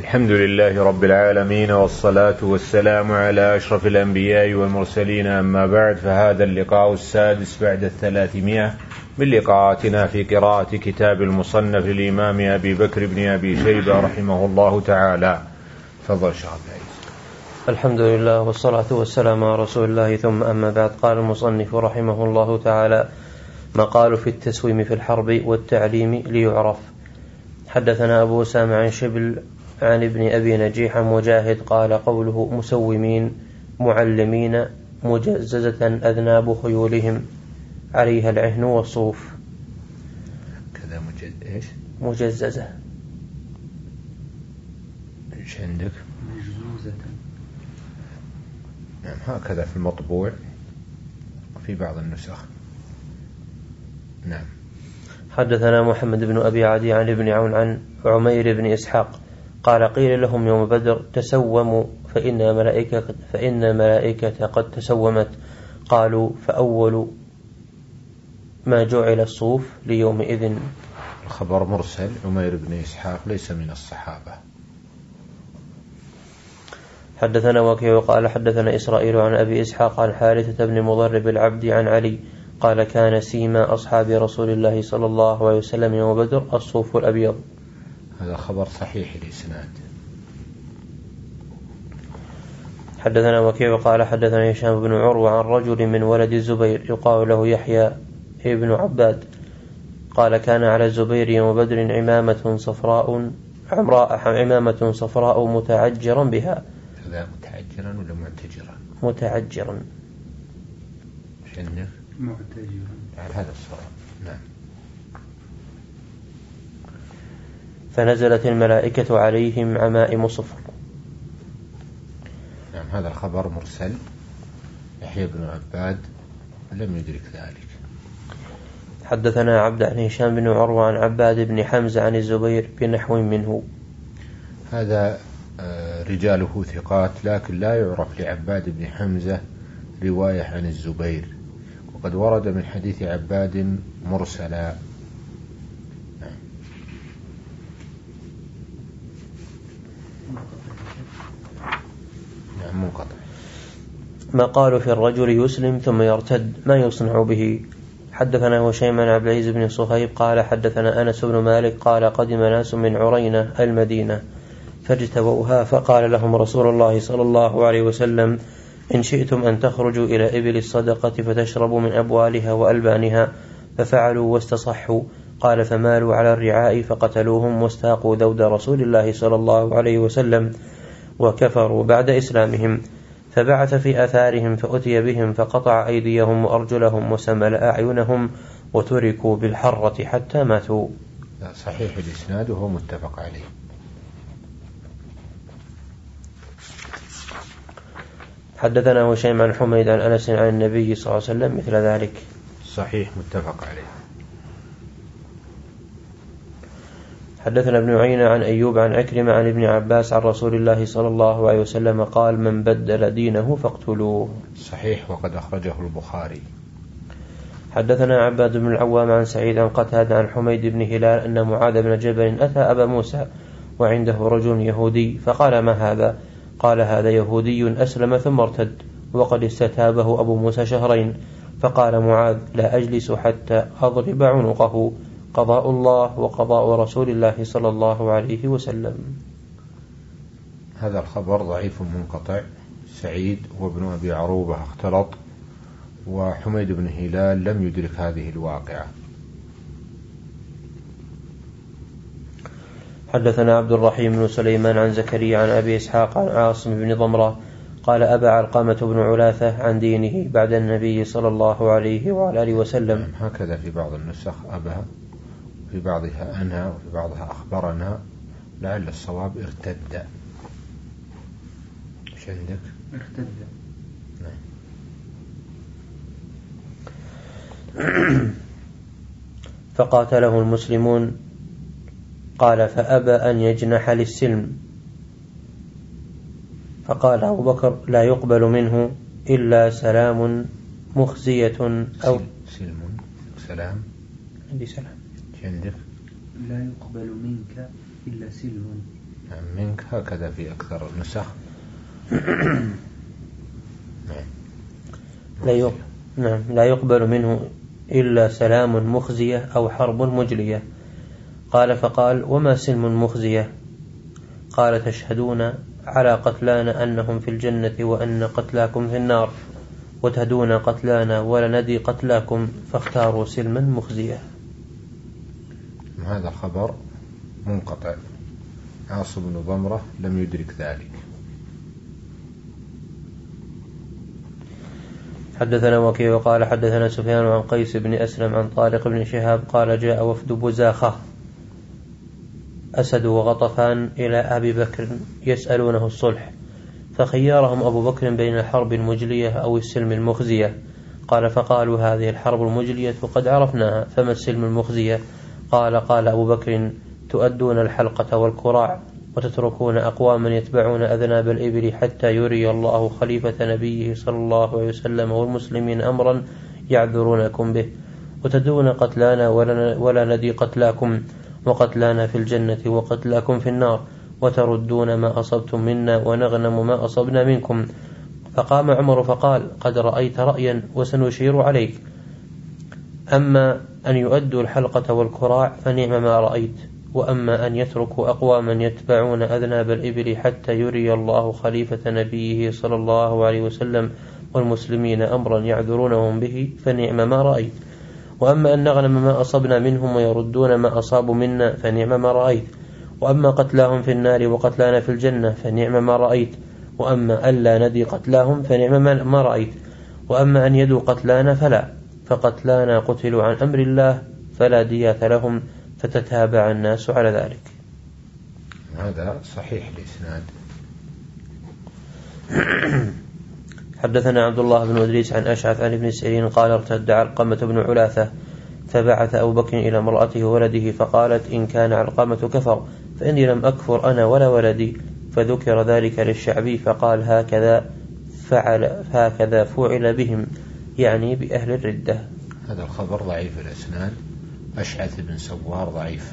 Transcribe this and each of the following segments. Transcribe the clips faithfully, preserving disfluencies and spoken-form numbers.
الحمد لله رب العالمين، والصلاة والسلام على أشرف الأنبياء والمرسلين، أما بعد، فهذا اللقاء السادس بعد الثلاثمائة من لقاءاتنا في قراءة كتاب المصنف للإمام أبي بكر بن أبي شيبة رحمه الله تعالى. تفضل شيخ عبد العزيز. الحمد لله والصلاة والسلام على رسول الله، ثم أما بعد. قال المصنف رحمه الله تعالى: مقال في التسويم في الحرب والتعليم ليعرف. حدثنا أبو أسامة عن شبل عن ابن أبي نجيح مجاهد قال: قوله مسومين معلمين مجززة أذناب خيولهم عليها العهن والصوف. كذا مجز... إيش؟ مجززة. إيش عندك؟ مجزوزة. نعم، هكذا في المطبوع وفي بعض النسخ. نعم. حدثنا محمد بن أبي عدي عن ابن عون عن عمير بن إسحاق قال: قيل لهم يوم بدر: تسوموا فإن ملائكة, فإن ملائكة قد تسومت. قالوا: فأول ما جعل الصوف ليومئذ. الخبر مرسل. عمير بن إسحاق ليس من الصحابة. حدثنا وكيع قال: حدثنا إسرائيل عن أبي إسحاق عن حارثة بن مضرب العبد عن علي قال: كان سيما أصحاب رسول الله صلى الله عليه وسلم يوم بدر الصوف الأبيض. هذا خبر صحيح الإسناد. حدثنا وكيع قال: حدثنا هشام بن عروة عن رجل من ولد الزبير يقال له يحيى ابن عباد قال: كان على الزبير يوم بدر عمامة صفراء عمراء عمامة صفراء متعجرا بها. هذا متعجرا ولا معتجرا؟ متعجرا. شنف معتجرا على هذا الصواب. نعم. فنزلت الملائكة عليهم عمائم صفر. نعم، هذا الخبر مرسل. يحيى بن عباد لم يدرك ذلك. حدثنا عبد عن هشام بن عروة عن عباد بن حمزة عن الزبير بنحو منه. هذا رجاله ثقات، لكن لا يعرف لعباد بن حمزة رواية عن الزبير، وقد ورد من حديث عباد مرسلا. نعم، منقطع. ما قالوا في الرجل يسلم ثم يرتد ما يصنع به. حدثنا هشيم عن عبد العزيز بن صهيب قال: حدثنا أنس بن مالك قال: قدم ناس من عرينة المدينة فاجتووها، فقال لهم رسول الله صلى الله عليه وسلم: إن شئتم أن تخرجوا إلى إبل الصدقة فتشربوا من أبوالها وألبانها. ففعلوا واستصحوا. قال: فمالوا على الرعاء فقتلوهم واستاقوا ذود رسول الله صلى الله عليه وسلم وكفروا بعد إسلامهم. فبعث في آثارهم فأتي بهم فقطع أيديهم وأرجلهم وسمل أعينهم وتركوا بالحرة حتى ماتوا. صحيح الإسناد وهو متفق عليه. حدثنا هشيم عن حميد عن أنس عن النبي صلى الله عليه وسلم مثل ذلك. صحيح متفق عليه. حدثنا ابن عيينة عن أيوب عن عكرمة عن ابن عباس عن رسول الله صلى الله عليه وسلم قال: من بدل دينه فاقتلوه. صحيح، وقد أخرجه البخاري. حدثنا عباد بن العوام عن سعيد عن قتادة عن حميد بن هلال أن معاذ بن جبل أتى أبا موسى وعنده رجل يهودي فقال: ما هذا؟ قال: هذا يهودي أسلم ثم ارتد وقد استتابه أبو موسى شهرين. فقال معاذ: لا أجلس حتى أضرب عنقه، قضاء الله وقضاء رسول الله صلى الله عليه وسلم. هذا الخبر ضعيف منقطع. سعيد وابن أبي عروبة اختلط، وحميد بن هلال لم يدرك هذه الواقعة. حدثنا عبد الرحيم بن سليمان عن زكريا عن أبي إسحاق عن عاصم بن ضمرة قال: أبى علقمة بن علاثة عن دينه بعد النبي صلى الله عليه وعلى آله وسلم. هكذا في بعض النسخ أبى، في بعضها أنها وفي بعضها أخبرنا، لعل الصواب ارتد. ايش عندك؟ ارتد. نعم. فقاتله المسلمون. قال: فأبى أن يجنح للسلم. فقال أبو بكر: لا يقبل منه إلا سلام مخزية أو سلم. سلام. عندي سلام. عندك؟ لا يقبل منك إلا سلم. منك هكذا في أكثر النسخ. لا يقبل نعم لا يقبل منه إلا سلام مخزية أو حرب مجلية. قال فقال وما سلم مخزية؟ قال تشهدون على قتلانا أنهم في الجنة وأن قتلاكم في النار وتهدون قتلانا ولندي قتلاكم فاختاروا سلما مخزية. هذا خبر منقطع، عاصم بن ضمرة لم يدرك ذلك. حدثنا وكيع وقال حدثنا سفيان عن قيس بن أسلم عن طارق بن شهاب قال جاء وفد بزاخة أسد وغطفان إلى أبي بكر يسألونه الصلح، فخيرهم أبو بكر بين الحرب المجلية أو السلم المخزية. قال فقالوا هذه الحرب المجلية قد عرفناها، فما السلم المخزية؟ قال قال أبو بكر تؤدون الحلقة والكراع وتتركون أقواما يتبعون أذناب الإبل حتى يري الله خليفة نبيه صلى الله عليه وسلم والمسلمين أمرا يعذرونكم به، وتدون قتلانا ولا ندي قتلاكم وقتلانا في الجنة وقتلاكم في النار، وتردون ما أصبتم منا ونغنم ما أصبنا منكم. فقام عمر فقال قد رأيت رأيا وسنشير عليك، أما أن يؤدوا الحلقة والكراع فنعم ما رأيت، وأما أن يتركوا أقواما يتبعون أذناب الإبل حتى يري الله خليفة نبيه صلى الله عليه وسلم والمسلمين أمرا يعذرونهم به فنعم ما رأيت، وأما أن نغنم ما أصبنا منهم ويردون ما أصابوا منا فنعم ما رأيت، وأما قتلاهم في النار وقتلانا في الجنة فنعم ما رأيت، وأما ألا ندي قتلاهم فنعم ما رأيت، وأما أن يدوا قتلانا فلا، فقتلانا قتلوا عن أمر الله فلا ديات لهم، فتتابع الناس على ذلك. هذا صحيح الإسناد. حدثنا عبد الله بن إدريس عن أشعث عن ابن سيرين قال ارتد علقمة بن علاثة فبعث أبو بكر إلى امرأته وولده فقالت إن كان علقمة كفر فإني لم أكفر أنا ولا ولدي، فذكر ذلك للشعبي فقال هكذا فعل هكذا فعل بهم، يعني بأهل الردة. هذا الخبر ضعيف الإسناد، أشعث بن سوار ضعيف.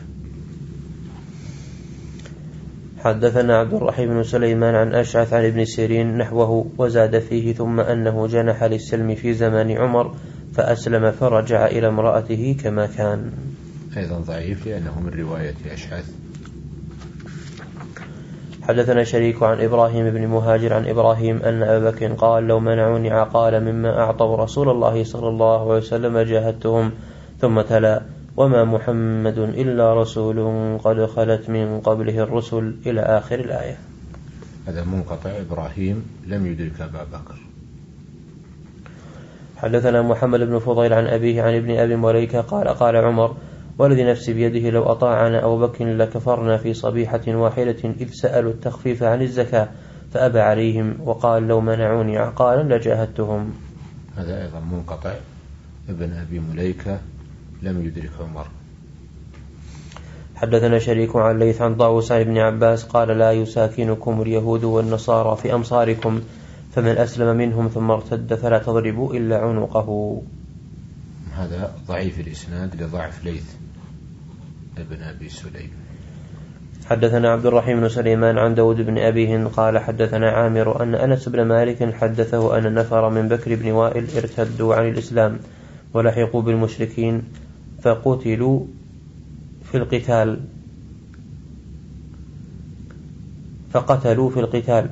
حدثنا عبد الرحيم بن سليمان عن أشعث عن ابن سيرين نحوه وزاد فيه ثم أنه جنح للسلم في زمان عمر فأسلم فرجع إلى امرأته كما كان. أيضا ضعيف لأنه من رواية أشعث. حدثنا شريك عن إبراهيم بن مهاجر عن إبراهيم أن أبا بكر قال لو منعوني عقال مما أعطوا رسول الله صلى الله عليه وسلم جاهدتهم، ثم تلا وما محمد إلا رسول قد خلت من قبله الرسل إلى آخر الآية. هذا منقطع، إبراهيم لم يدرك أبا بكر. حدثنا محمد بن فضيل عن أبيه عن ابن أبي مليكة قال قال عمر والذي نفسي بيده لو أطاعنا أبو بكر لكفرنا في صبيحة واحدة إذ سألوا التخفيف عن الزكاة فأبى عليهم وقال لو منعوني عقالا لجاهدتهم. هذا أيضا منقطع، ابن أبي مليكة لم يدرك عمر. حدثنا شريك عن ليث عن طاووس عن ابن عباس قال لا يساكنكم اليهود والنصارى في أمصاركم فمن أسلم منهم ثم ارتد فلا تضربوا إلا عنقه. هذا ضعيف الإسناد لضعف ليث ابن أبي سليم. حدثنا عبد الرحيم بن سليمان عن داود بن أبي هند قال حدثنا عامر أن أنس بن مالك حدثه أن نفر من بكر بن وائل ارتدوا عن الإسلام ولحقوا بالمشركين فقتلوا في القتال فقتلوا في القتال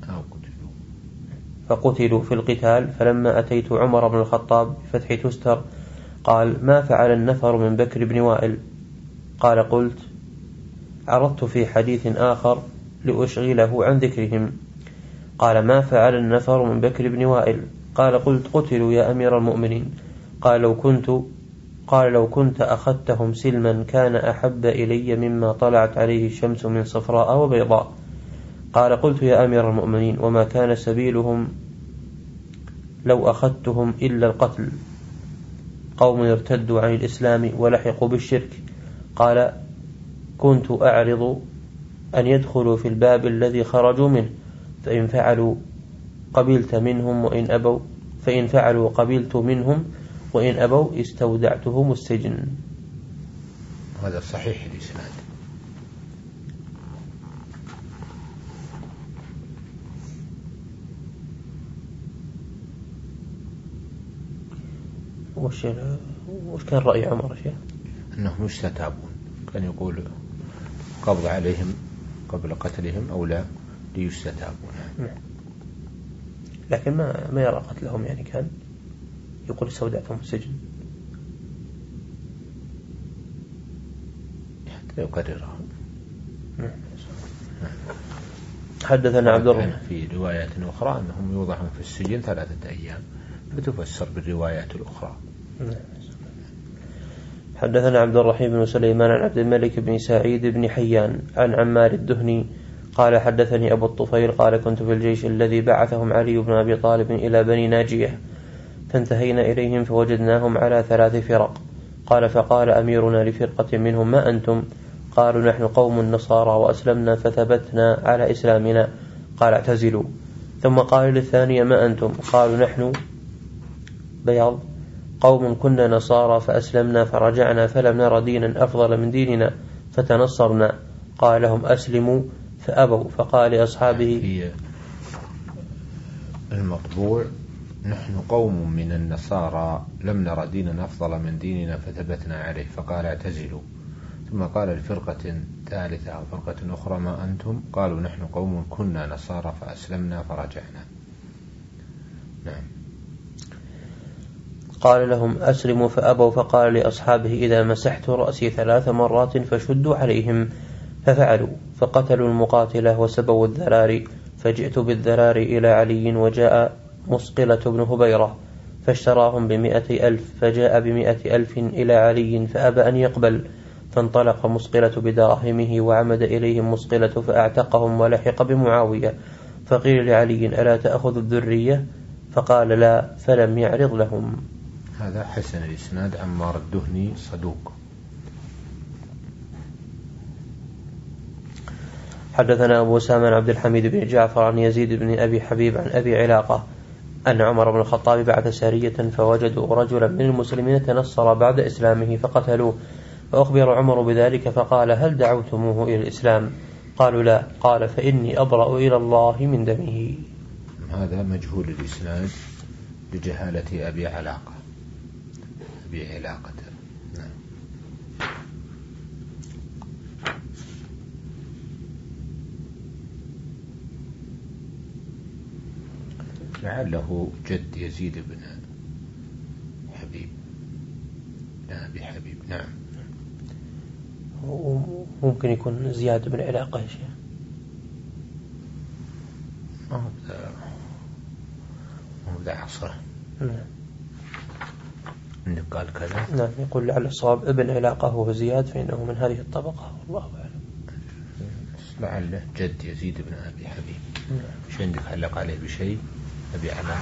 فقتلوا في القتال فلما أتيت عمر بن الخطاب بفتح تستر قال ما فعل النفر من بكر بن وائل؟ قال قلت عرضت في حديث آخر لأشغله عن ذكرهم. قال ما فعل النفر من بكر بن وائل؟ قال قلت قتلوا يا أمير المؤمنين. قال لو كنت قال لو كنت أخذتهم سلما كان أحب إلي مما طلعت عليه الشمس من صفراء وبيضاء. قال قلت يا أمير المؤمنين وما كان سبيلهم لو أخذتهم إلا القتل، قوم ارتدوا عن الإسلام ولحقوا بالشرك. قال كنت أعرض أن يدخلوا في الباب الذي خرجوا منه فإن فعلوا قبلت منهم وإن أبوا فإن فعلوا قبلت منهم وإن أبوا استودعتهم السجن. هذا صحيح الإسناد. وش وش كان رأي عمر شيخ؟ أنهم يستتابون، كان يقول قبض عليهم قبل قتلهم أو لا ليستتابون. لكن ما ما يرى قتلهم، يعني كان يقول استودعتهم في السجن حتى يقررها. حدثنا عبد الرحمن في روايات أخرى أنهم يوضعون في السجن ثلاثة أيام فتفسر بالروايات الأخرى. حدثنا عبد الرحيم بن سليمان عن عبد الملك بن سعيد بن حيان عن عمار الدهني قال حدثني أبو الطفيل قال كنت في الجيش الذي بعثهم علي بن أبي طالب إلى بني ناجية، فانتهينا إليهم فوجدناهم على ثلاث فرق. قال فقال أميرنا لفرقة منهم ما أنتم؟ قالوا نحن قوم النصارى وأسلمنا فثبتنا على إسلامنا. قال اعتزلوا. ثم قال للثانية ما أنتم؟ قالوا نحن بياض قوم كنا نصارى فأسلمنا فرجعنا فلم نر دينا أفضل من ديننا فتنصرنا. قال لهم أسلموا فأبوا. فقال لأصحابه في المطبوع نحن قوم من النصارى لم نر دينا أفضل من ديننا فثبتنا عليه، فقال اعتزلوا. ثم قال لفرقة ثالثة أو فرقة أخرى ما أنتم؟ قالوا نحن قوم كنا نصارى فأسلمنا فرجعنا. نعم. قال لهم أسلموا فأبوا. فقال لأصحابه إذا مسحت رأسي ثلاث مرات فشدوا عليهم، ففعلوا فقتلوا المقاتلة وسبوا الذراري. فجئت بالذراري إلى علي وجاء مصقلة بن هبيرة فاشتراهم بمئة ألف، فجاء بمئة ألف إلى علي فأبى أن يقبل، فانطلق مصقلة بدراهمه وعمد إليهم مصقلة فأعتقهم ولحق بمعاوية. فقيل لعلي ألا تأخذ الذرية؟ فقال لا، فلم يعرض لهم. هذا حسن الإسناد. عمار الدهني صدوق. حدثنا أبو سامان عبد الحميد بن جعفر عن يزيد بن أبي حبيب عن أبي علاقة أن عمر بن الخطاب بعث سارية فوجدوا رجلا من المسلمين تنصر بعد إسلامه فقتلوه، فأخبر عمر بذلك فقال هل دعوتموه إلى الإسلام؟ قالوا لا. قال فإني أبرأ إلى الله من دمه. هذا مجهول الإسناد لجهالة أبي علاقة أبي علاقة. نعم. لعله جد يزيد بن حبيب لا أبي حبيب. نعم. ممكن يكون زياد بن علاقة يا شيخ. ما هو بذا عصره. نعم. إنه قال كذا. نعم. يقول لعل الصواب ابن علاقة هو زياد فإنه من هذه الطبقة والله أعلم. لعله جد يزيد بن أبي حبيب. نعم. شو عندك علق عليه بشيء أبي علاقة؟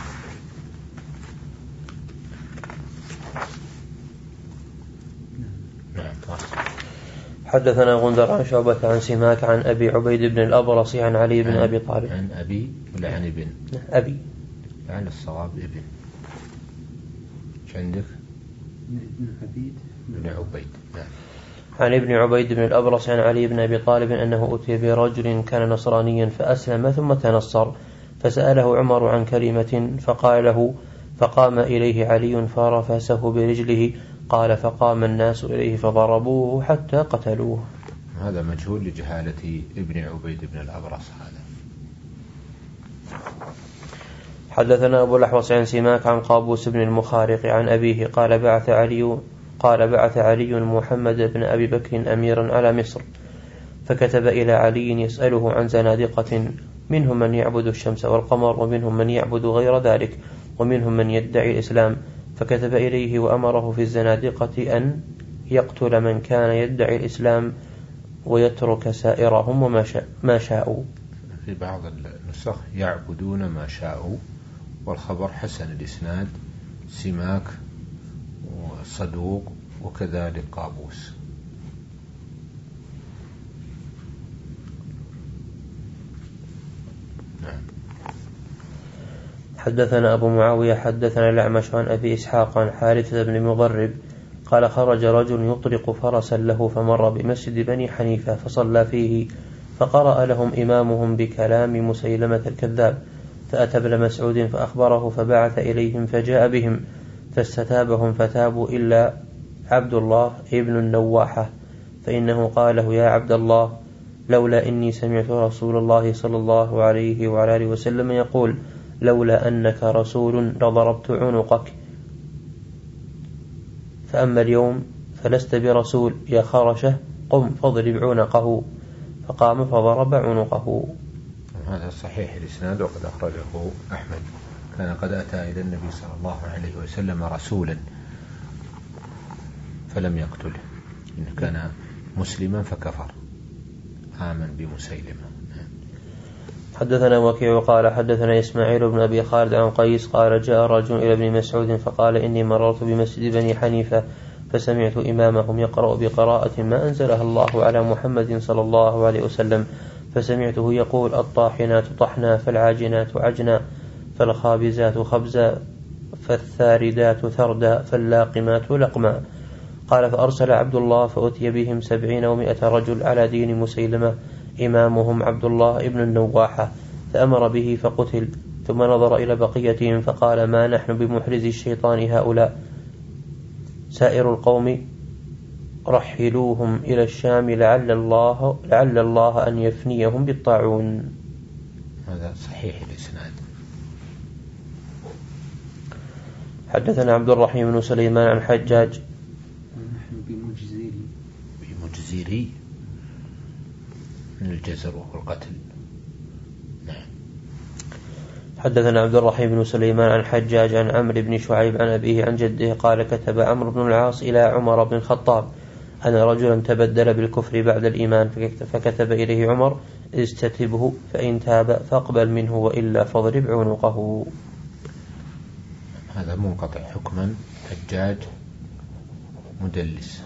نعم. حدثنا غندر عن شعبة عن سماك عن أبي عبيد بن الأبرص عن علي بن أبي طالب. عن أبي ولا عن ابن؟ أبي. عن الصواب ابن. شو عندك؟ ابن عبيد بن عبيد. نعم. عن ابن عبيد بن الأبرص عن علي بن أبي طالب أنه أتي برجل كان نصرانيا فأسلم ثم تنصر، فسأله عمر عن كلمة فقال له، فقام إليه علي فرفسه برجله. قال فقام الناس إليه فضربوه حتى قتلوه. هذا مجهول لجهالة ابن عبيد بن الأبرص. هذا. حدثنا أبو الأحوص عن سماك عن قابوس بن المخارق عن أبيه قال بعث علي قال بعث علي محمد بن أبي بكر أميرا على مصر، فكتب إلى علي يسأله عن زنادقة، منهم من يعبد الشمس والقمر ومنهم من يعبد غير ذلك ومنهم من يدعي الإسلام، فكتب إليه وأمره في الزنادقة أن يقتل من كان يدعي الإسلام ويترك سائرهم وما شاء ما شاءوا. في بعض النسخ يعبدون ما شاءوا، والخبر حسن الإسناد. سماك وصدوق وكذلك قابوس. نعم. حدثنا أبو معاوية حدثنا الأعمش عن أبي إسحاق عن حارثة بن مضرب قال خرج رجل يطلق فرسا له فمر بمسجد بني حنيفة فصلى فيه، فقرأ لهم إمامهم بكلام مسيلمة الكذاب، فأتى ابن مسعود فأخبره فبعث إليهم فجاء بهم، فاستتابهم فتابوا إلا عبد الله ابن النواحة، فإنه قال له: يا عبد الله، لولا إني سمعت رسول الله صلى الله عليه وعلى آله وسلم يقول: لولا أنك رسول لضربت عنقك، فأما اليوم فلست برسول يا خرشة، قم فاضرب عنقه. فقام فضرب عنقه. هذا صحيح الإسناد، وقد أخرجه أحمد. كان قد أتى إلى النبي صلى الله عليه وسلم رسولا فلم يقتله، إن كان مسلما فكفر، آمن بمسيلمة. حدثنا وكيع قال حدثنا إسماعيل بن أبي خالد عن قيس قال: جاء رجل إلى ابن مسعود فقال: إني مررت بمسجد بني حنيفة فسمعت إمامهم يقرأ بقراءة ما أنزلها الله على محمد صلى الله عليه وسلم، فسمعته يقول: الطاحنات طحنا، فالعاجنات عجنا، فالخابزات خبزا، فالثاردات ثردا، فاللاقمات لقما. قال: فأرسل عبد الله فأتي بهم سبعين ومائة رجل على دين مسيلمة إمامهم عبد الله ابن النواحة، فأمر به فقتل. ثم نظر إلى بقيتهم فقال: ما نحن بمحرز الشيطان هؤلاء، سائر القوم رحلوهم إلى الشام لعل الله, لعل الله أن يفنيهم بالطاعون. هذا صحيح الإسناد. حدثنا عبد الرحيم بن سليمان عن حجاج. نحن بمجزري بمجزري من الجزر وهو القتل. نعم. حدثنا عبد الرحيم بن سليمان عن حجاج عن عمرو بن شعيب عن أبيه عن جده قال: كتب عمرو بن العاص إلى عمر بن الخطاب أن رجلا تبدل بالكفر بعد الإيمان، فكتب إليه عمر: استتبه، فإن تاب فاقبل منه، وإلا فاضرب عنقه. هذا منقطع حكما، حجاج مدلس.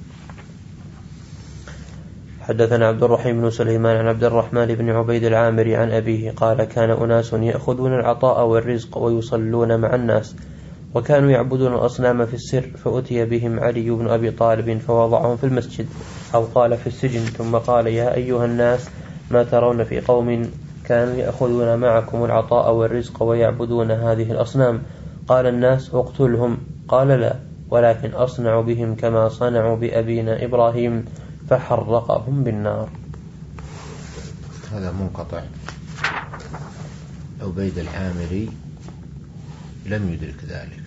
حدثنا عبد الرحيم بن سليمان عن عبد الرحمن بن عبيد العامري عن أبيه قال: كان أناس يأخذون العطاء والرزق ويصلون مع الناس، وكانوا يعبدون الأصنام في السر، فأتي بهم علي بن أبي طالب فوضعهم في المسجد، أو قال في السجن، ثم قال: يا أيها الناس، ما ترون في قوم كانوا يأخذون معكم العطاء والرزق ويعبدون هذه الأصنام؟ قال الناس: اقتلهم. قال: لا، ولكن أصنع بهم كما صنعوا بأبينا إبراهيم، فحرقهم بالنار. هذا منقطع. عبيد العامري لم يدرك ذلك.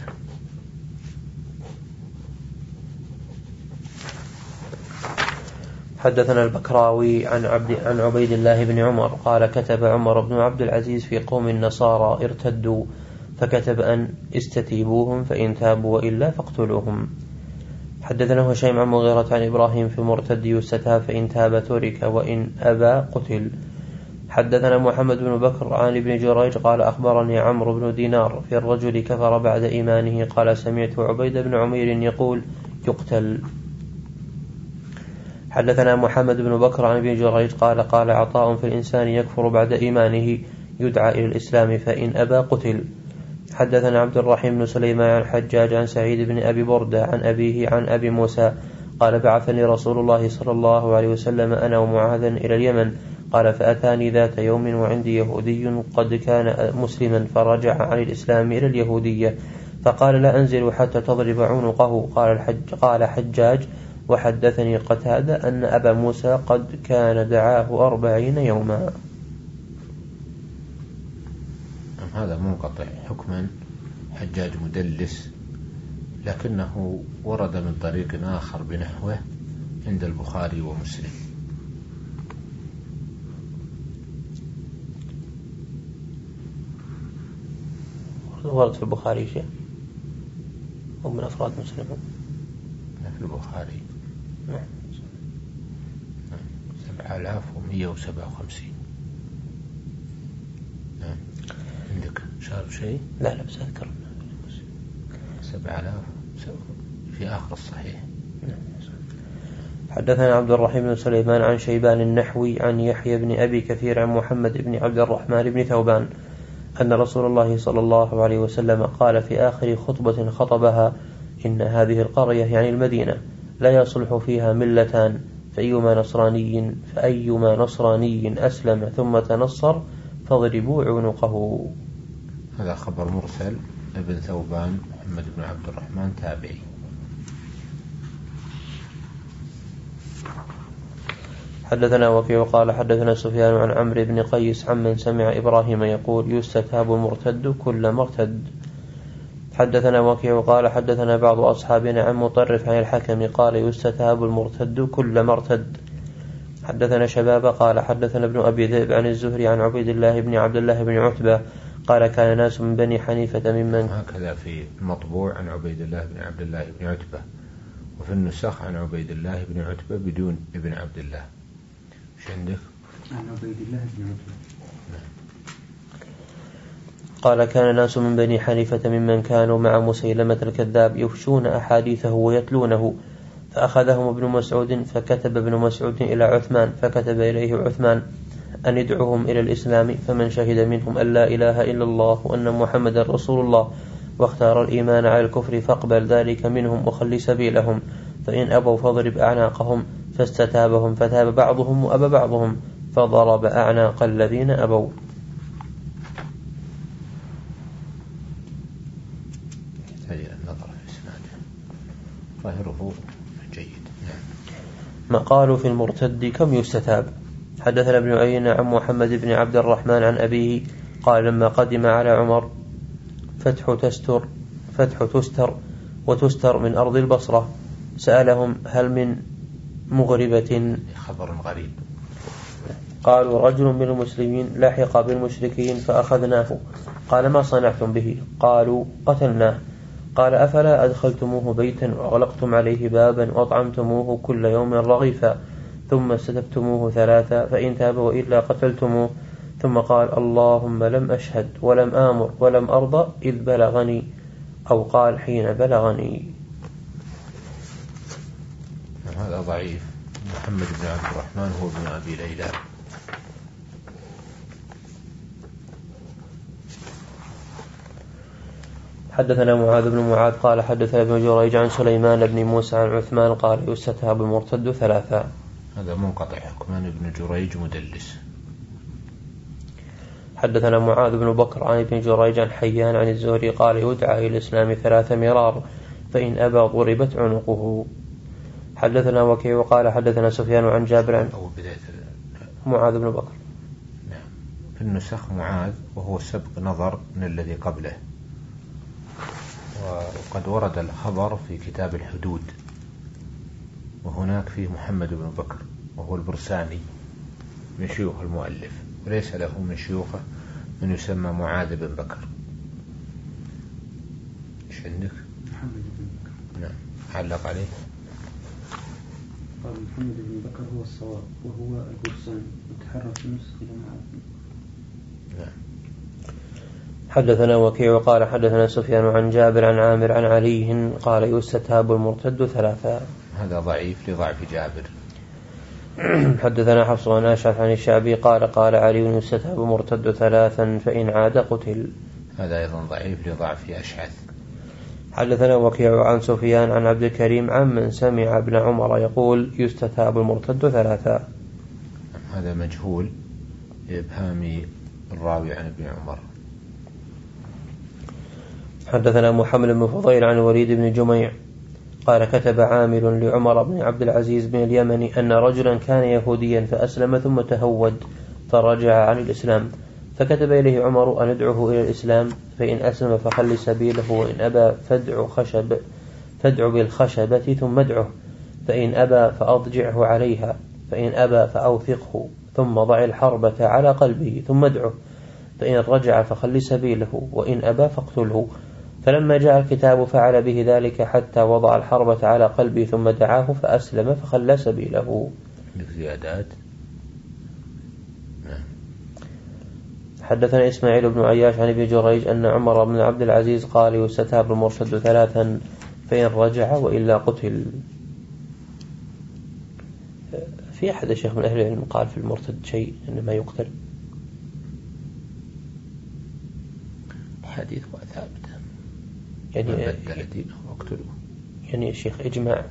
حدثنا البكراوي عن عبد عن عبيد الله بن عمر قال: كتب عمر بن عبد العزيز في قوم النصارى ارتدوا، فكتب أن استتيبوهم، فإن تابوا وإلا فاقتلوهم. حدثنا هشيم عن مغيرة عن إبراهيم في مرتد يستتاب، فإن تاب ترك، وإن أبى قتل. حدثنا محمد بن بكر عن ابن جريج قال: أخبرني عمرو بن دينار في الرجل كفر بعد إيمانه قال: سمعت عبيد بن عمير يقول: يقتل. حدثنا محمد بن بكر عن ابن جريج قال: قال عطاء: في الإنسان يكفر بعد إيمانه يدعى إلى الإسلام، فإن أبى قتل. حدثنا عبد الرحيم بن سليمان عن حجاج عن سعيد بن أبي بردة عن أبيه عن أبي موسى قال: بعثني رسول الله صلى الله عليه وسلم أنا ومعاذ إلى اليمن، قال: فأتاني ذات يوم وعندي يهودي قد كان مسلما، فرجع عن الإسلام إلى اليهودية، فقال: لا أنزل حتى تضرب عنقه. قال الحج قال حجاج: وحدثني قتادة أن أبا موسى قد كان دعاه أربعين يوما. هذا منقطع حكما، حجاج مدلس، لكنه ورد من طريق آخر بنحوه عند البخاري ومسلم. ورد في البخاري شيء ومن أفراد مسلم في البخاري سبعة آلاف ومئة وسبعة وخمسين. عندك شارب شيء؟ لا لا بس أذكر سبعة آلاف في آخر الصحيح. حدثنا عبد الرحيم بن سليمان عن شيبان النحوي عن يحيى بن أبي كثير عن محمد بن عبد الرحمن بن ثوبان أن رسول الله صلى الله عليه وسلم قال في آخر خطبة خطبها: إن هذه القرية يعني المدينة لا يصلح فيها ملتان، فأيما نصراني فأيما نصراني أسلم ثم تنصر فاضربوا عنقه. هذا خبر مرسل ابن ثوبان محمد بن عبد الرحمن تابعي. حدثنا وكيع قال حدثنا سفيان عن عمرو بن قيس عمن سمع إبراهيم يقول يستتاب المرتد كل مرتد. حدثنا وكيع قال حدثنا بعض أصحابنا عن مطرف عن الحكم قال يستتاب المرتد كل مرتد. حدثنا شباب قال حدثنا ابن أبي ذئب عن الزهري عن عبيد الله بن عبد الله بن عتبة قال كان ناس من بني حنيفة ممن هكذا في المطبوع عن عبيد الله بن عبد الله بن عتبة، وفي النسخ عن عبيد الله بن عتبة بدون ابن عبد الله. ايش عندك؟ عن عبيد الله بن عتبة. قال كان ناس من بني حنيفة ممن كانوا مع مسيلمة الكذاب يفشون أحاديثه ويتلونه، فأخذهم ابن مسعود فكتب ابن مسعود إلى عثمان فكتب إليه عثمان أن يدعوهم إلى الإسلام، فمن شهد منهم أن لا إله إلا الله وأن محمد رسول الله واختار الإيمان على الكفر فاقبل ذلك منهم وخلي سبيلهم، فإن أبوا فاضرب أعناقهم. فاستتابهم فتاب بعضهم وأبى بعضهم فضرب أعناق الذين أبوا. النظر في إسناده ظاهره جيد. ما قالوا في المرتد كم يستتاب. حدثنا ابن عيينة عن محمد بن عبد الرحمن عن أبيه قال لما قدم على عمر فتح تستر فتح تستر وتستر من أرض البصرة سألهم هل من مغربة؟ خبر غريب. قالوا رجل من المسلمين لحق بالمشركين فأخذناه. قال ما صنعتم به؟ قالوا قتلناه. قال أفلا أدخلتموه بيتا وأغلقتم عليه بابا وأطعمتموه كل يوم رغيفا ثم استتبتموه ثلاثا فإن تاب وإلا قتلتموه؟ ثم قال اللهم لم أشهد ولم آمر ولم أرضى إذ بلغني، أو قال حين بلغني. هذا ضعيف. محمد بن عبد الرحمن هو ابن أبي ليلى. حدثنا معاذ بن معاذ قال حدثنا ابن جريج عن سليمان بن موسى عن عثمان قال يستتاب المرتد ثلاثا. هذا منقطع حكمان ابن جريج مدلس. حدثنا معاذ بن بكر عن ابن جريج عن حيان عن الزهري قال يدعى إلى الإسلام ثلاث مرار فإن أبى ضربت عنقه. حدثنا وكيع وقال حدثنا سفيان عن جابر عن أو بداية معاذ بن بكر. نعم. في النسخ معاذ وهو سبق نظر من الذي قبله، وقد ورد الخبر في كتاب الحدود، وهناك فيه محمد بن بكر وهو البرساني من شيوخ المؤلف، وليس له من شيوخه من يسمى معاذ بن بكر. ايش عندك؟ محمد بن بكر. نعم. علق عليه. قال محمد بن بكر هو الصواب وهو البرساني، وتحرك نسخ إلى معاذ. نعم. حدثنا وكيع قال حدثنا سفيان عن جابر عن عامر عن علي قال يستتاب المرتد ثلاثا. هذا ضعيف لضعف جابر. حدثنا حفص عن أشعث عن الشعبي قال قال علي يستتاب المرتد ثلاثا فإن عاد قتل. هذا أيضا ضعيف لضعف أشعث. حدثنا وكيع عن سفيان عن عبد الكريم عمن سمع ابن عمر يقول يستتاب المرتد ثلاثا. هذا مجهول لإبهام الراوي عن ابن عمر. حدثنا محمد بن فضيل عن وليد بن جميع قال كتب عامر لعمر بن عبد العزيز بن اليمن أن رجلا كان يهوديا فأسلم ثم تهود فرجع عن الإسلام، فكتب إليه عمر أن ادعه إلى الإسلام، فإن أسلم فخل سبيله، وإن أبى فادع خشب فادع بالخشبة ثم ادعه، فإن أبى فأضجعه عليها، فإن أبى فأوثقه، ثم ضع الحربة على قلبه ثم ادعه، فإن رجع فخل سبيله، وإن أبى فاقتله. فلما جاء الكتاب فعل به ذلك حتى وضع الحربة على قلبه ثم دعاه فأسلم فخلى سبيله. زيادات. حدثنا إسماعيل بن عياش عن ابن جريج أن عمر بن عبد العزيز قال يستتاب المرتد ثلاثا فإن رجع وإلا قتل. في أحد الشيخ من أهل العلم قال في المرتد شيء إنما يقتل؟ حديث ثابت يعني بدل دينه واقتلوه. يعني الشيخ إجماع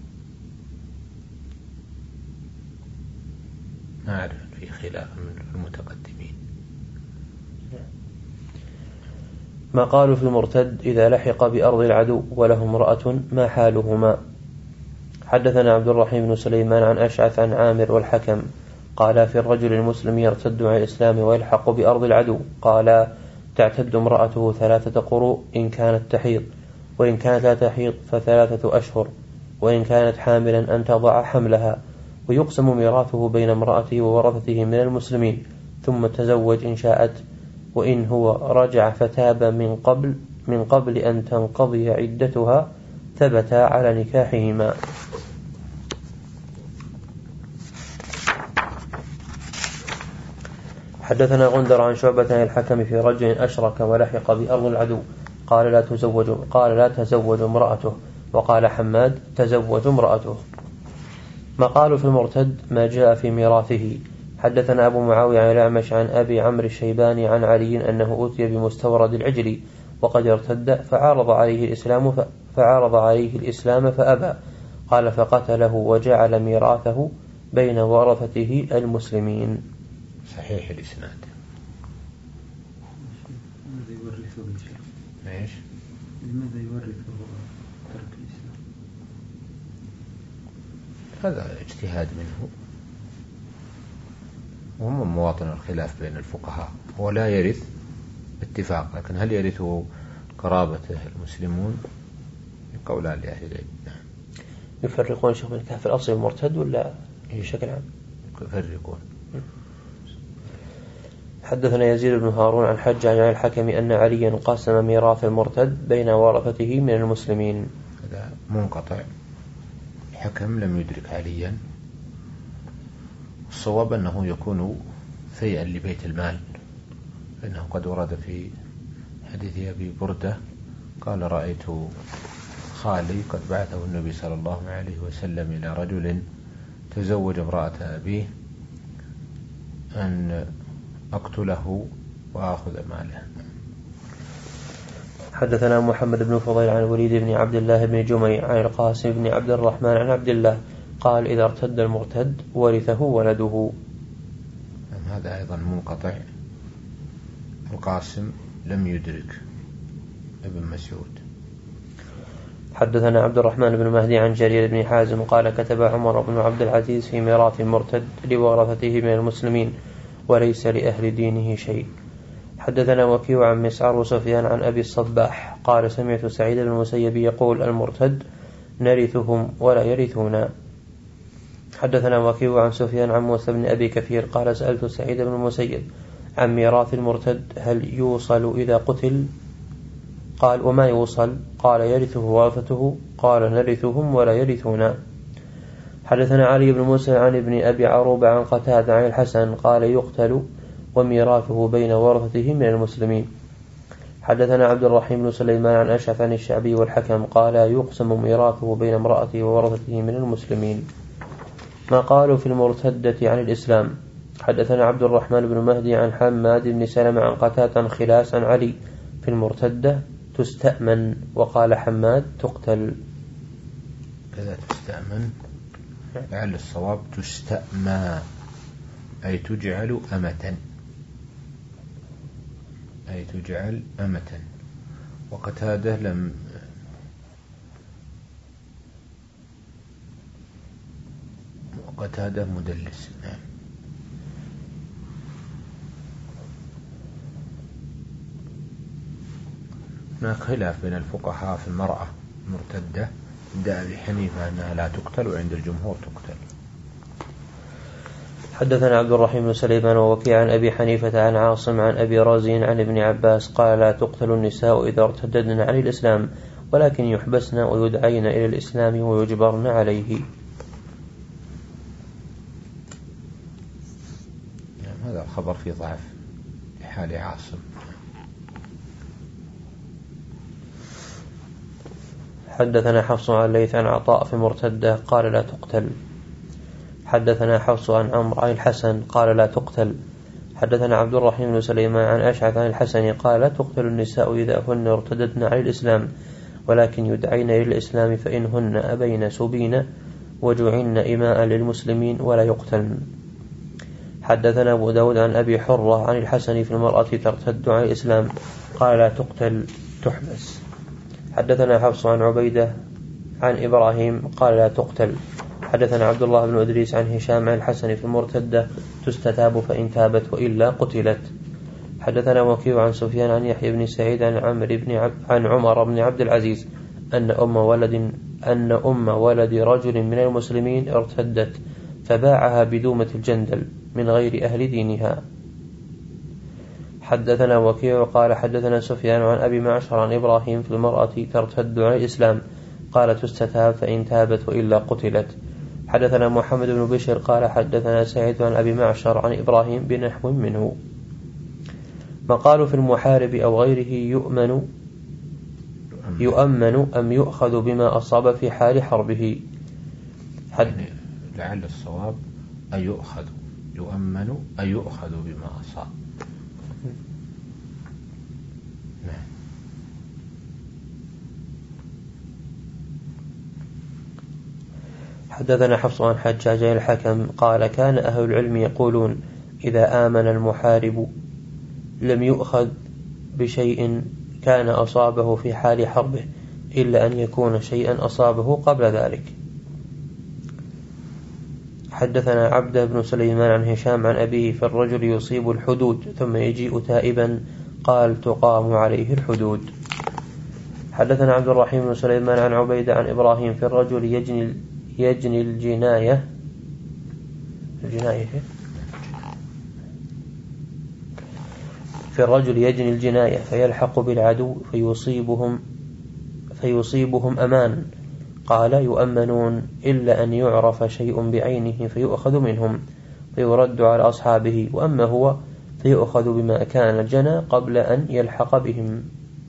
ما أعرف في خلاف من المتقدمين. ما قالوا في المرتد إذا لحق بأرض العدو وله امرأة ما حالهما. حدثنا عبد الرحيم بن سليمان عن أشعث عن عامر والحكم قال في الرجل المسلم يرتد عن الإسلام ويلحق بأرض العدو قال تعتد امرأته ثلاثة قروء إن كانت تحيض، وإن كانت لا تحيض فثلاثة أشهر، وإن كانت حاملا أن تضع حملها، ويقسم ميراثه بين امرأته وورثته من المسلمين ثم تزوج إن شاءت، وإن هو رجع فتاب من قبل من قبل أن تنقضي عدتها ثبتا على نكاحهما. حدثنا غندر عن شعبة عن الحكم في رجل أشرك ولحق بأرض العدو قال لا تزوج قال لا تزوج امرأته، وقال حماد تزوج امرأته. ما قالوا في المرتد ما جاء في ميراثه. حدثنا أبو معاوية عن الأعمش عن أبي عمرو الشيباني عن علي أنه أتي بمستورد العجل وقد ارتد فعارض عليه الإسلام فعارض عليه الإسلام فأبى، قال فقتله وجعل ميراثه بين ورثته المسلمين. صحيح الإسناد. ماذا يورثه؟ ايش؟ لماذا يورثه ترك الإسلام؟ هذا اجتهاد منه، وهم مواطن الخلاف بين الفقهاء. هو لا يرث اتفاق، لكن هل يرثه قرابته المسلمون؟ قولان لأهل العلم. يفرقون شيخ من كافر الأصل المرتد ولا بشكل عام؟ يفرقون. حدثنا يزيد بن هارون عن حج عن الحكم أن عليا قاسم ميراث المرتد بين ورثته من المسلمين. هذا منقطع، الحكم لم يدرك عليا. الصواب أنه يكون فيئا لبيت المال، لأنه قد ورد في حديث أبي بردة قال رأيت خالي قد بعثه النبي صلى الله عليه وسلم إلى رجل تزوج امرأة أبيه أن أقتله وأخذ ماله. حدثنا محمد بن فضيل عن وليد بن عبد الله بن جميع عن القاسم بن عبد الرحمن عن عبد الله قال إذا ارتد المرتد ورثه ولده. هذا أيضا منقطع، القاسم لم يدرك ابن مسعود. حدثنا عبد الرحمن بن مهدي عن جرير بن حازم قال كتب عمر بن عبد العزيز في ميراث المرتد لورثته من المسلمين وليس لأهل دينه شيء. حدثنا وكيع عن مسعر وسفيان عن أبي الصباح قال سمعت سعيد بن المسيب يقول المرتد نرثهم ولا يرثونا. حدثنا وكيع عن سفيان عن موسى بن أبي كثير قال سألت سعيد بن المسيب عن ميراث المرتد هل يوصل إذا قتل؟ قال وما يوصل؟ قال يرثه ورثته قال نرثهم ولا يرثونا. حدثنا علي بن موسى عن ابن أبي عروبة عن قتادة عن الحسن قال يقتل وميراثه بين ورثته من المسلمين. حدثنا عبد الرحيم بن سليمان عن أشعث عن الشعبي والحكم قال يقسم ميراثه بين امرأته وورثته من المسلمين. ما قالوا في المرتدة عن الإسلام. حدثنا عبد الرحمن بن مهدي عن حماد بن سلمة عن قتادة عن خلاس عن علي في المرتدة تستأمن، وقال حماد تقتل. كذا تستأمن، لعل الصواب تستأمى أي تجعل أمة، أي تجعل أمة. وقتادة لم قتادة مدلس. نعم. هناك خلاف بين الفقهاء في المرأة المرتدة، عند أبي حنيفة أنها لا تقتل وعند الجمهور تقتل. حدثنا عبد الرحيم بن سليمان ووكيع عن أبي حنيفة عن عاصم عن أبي رازين عن ابن عباس قال لا تقتل النساء إذا ارتددن عن الإسلام ولكن يحبسن ويدعين إلى الإسلام ويجبرن عليه. يعني هذا الخبر في ضعف لحال عاصم. حدثنا حفص عن الليث عن عطاء في مرتدة قال لا تقتل. حدثنا حفص عن عمرو عن الحسن قال لا تقتل. حدثنا عبد الرحيم بن سليمان عن أشعث عن الحسن قال لا تقتل النساء إذا هن ارتدتن عن الإسلام ولكن يدعين إلى الإسلام فإنهن أبين سبين وجعلن إماء للمسلمين ولا يقتلن. حدثنا أبو داود عن أبي حرة عن الحسن في المرأة ترتد عن الإسلام قال لا تقتل تحبس. حدثنا حفص عن عبيدة عن إبراهيم قال لا تقتل. حدثنا عبد الله بن إدريس عن هشام عن الحسن في المرتدة تستتاب فإن تابت وإلا قتلت. حدثنا وكيع عن سفيان عن يحيى بن سعيد عن عمرو بن عب عن عمر بن عبد العزيز أن أم ولد أن أم ولد رجل من المسلمين ارتدت فباعها بدومة الجندل من غير أهل دينها. حدثنا وكيع قال حدثنا سفيان عن أبي معشر عن إبراهيم في المرأة ترتد عن الإسلام قال تستتاب فإن تابت وإلا قتلت. حدثنا محمد بن بشر قال حدثنا سعيد عن أبي معشر عن إبراهيم بنحو منه. مقال في المحارب أو غيره يؤمن يؤمن أم يؤخذ بما أصاب في حال حربه. حد لعل الصواب أن يؤخذ يؤمن أن يؤخذ بما أصاب. حدثنا حفص عن حجاج الحكم قال كان أهل العلم يقولون إذا آمن المحارب لم يؤخذ بشيء كان أصابه في حال حربه إلا أن يكون شيئا أصابه قبل ذلك. حدثنا عبد بن سليمان عن هشام عن أبيه فالرجل يصيب الحدود ثم يجيء تائبا قال تقام عليه الحدود. حدثنا عبد الرحيم بن سليمان عن عبيدة عن إبراهيم في الرجل يجني يجني الجناية الجناية في الرجل يجني الجناية فيلحق بالعدو فيصيبهم فيصيبهم أمان قال يؤمنون إلا أن يعرف شيء بعينه فيؤخذ منهم فيرد على أصحابه وأما هو فيؤخذ بما كان جنى قبل أن يلحق بهم.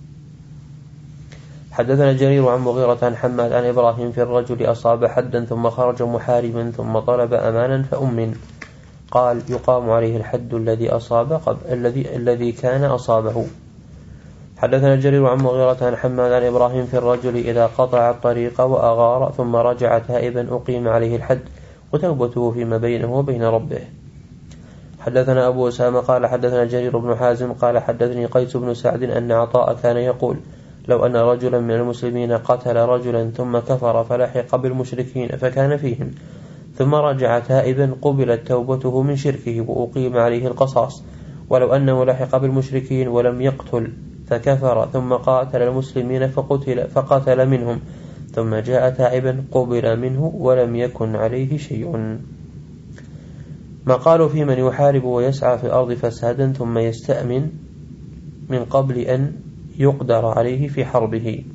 حدثنا جرير عن مغيرة عن حماد عن إبراهيم في الرجل أصاب حدا ثم خرج محاربا ثم طلب أمانا فأمن قال يقام عليه الحد الذي أصاب قبل الذي الذي كان أصابه. حدثنا جرير عن مغيرة عن حماد عن إبراهيم في الرجل إذا قطع الطريق وأغار ثم رجع تائبا أقيم عليه الحد وتوبته فيما بينه وبين ربه. حدثنا أبو أسامة قال حدثنا جرير بن حازم قال حدثني قيس بن سعد أن عطاء كان يقول لو أن رجلا من المسلمين قتل رجلا ثم كفر فلحق بالمشركين فكان فيهم ثم رجع تائبا قبلت توبته من شركه وأقيم عليه القصاص، ولو أنه لحق بالمشركين ولم يقتل فكفر ثم قاتل المسلمين فقتل فقتل منهم ثم جاء تائبا قبل منه ولم يكن عليه شيء. ما قالوا في من يحارب ويسعى في الأرض فسادا ثم يستأمن من قبل أن يقدر عليه في حربه.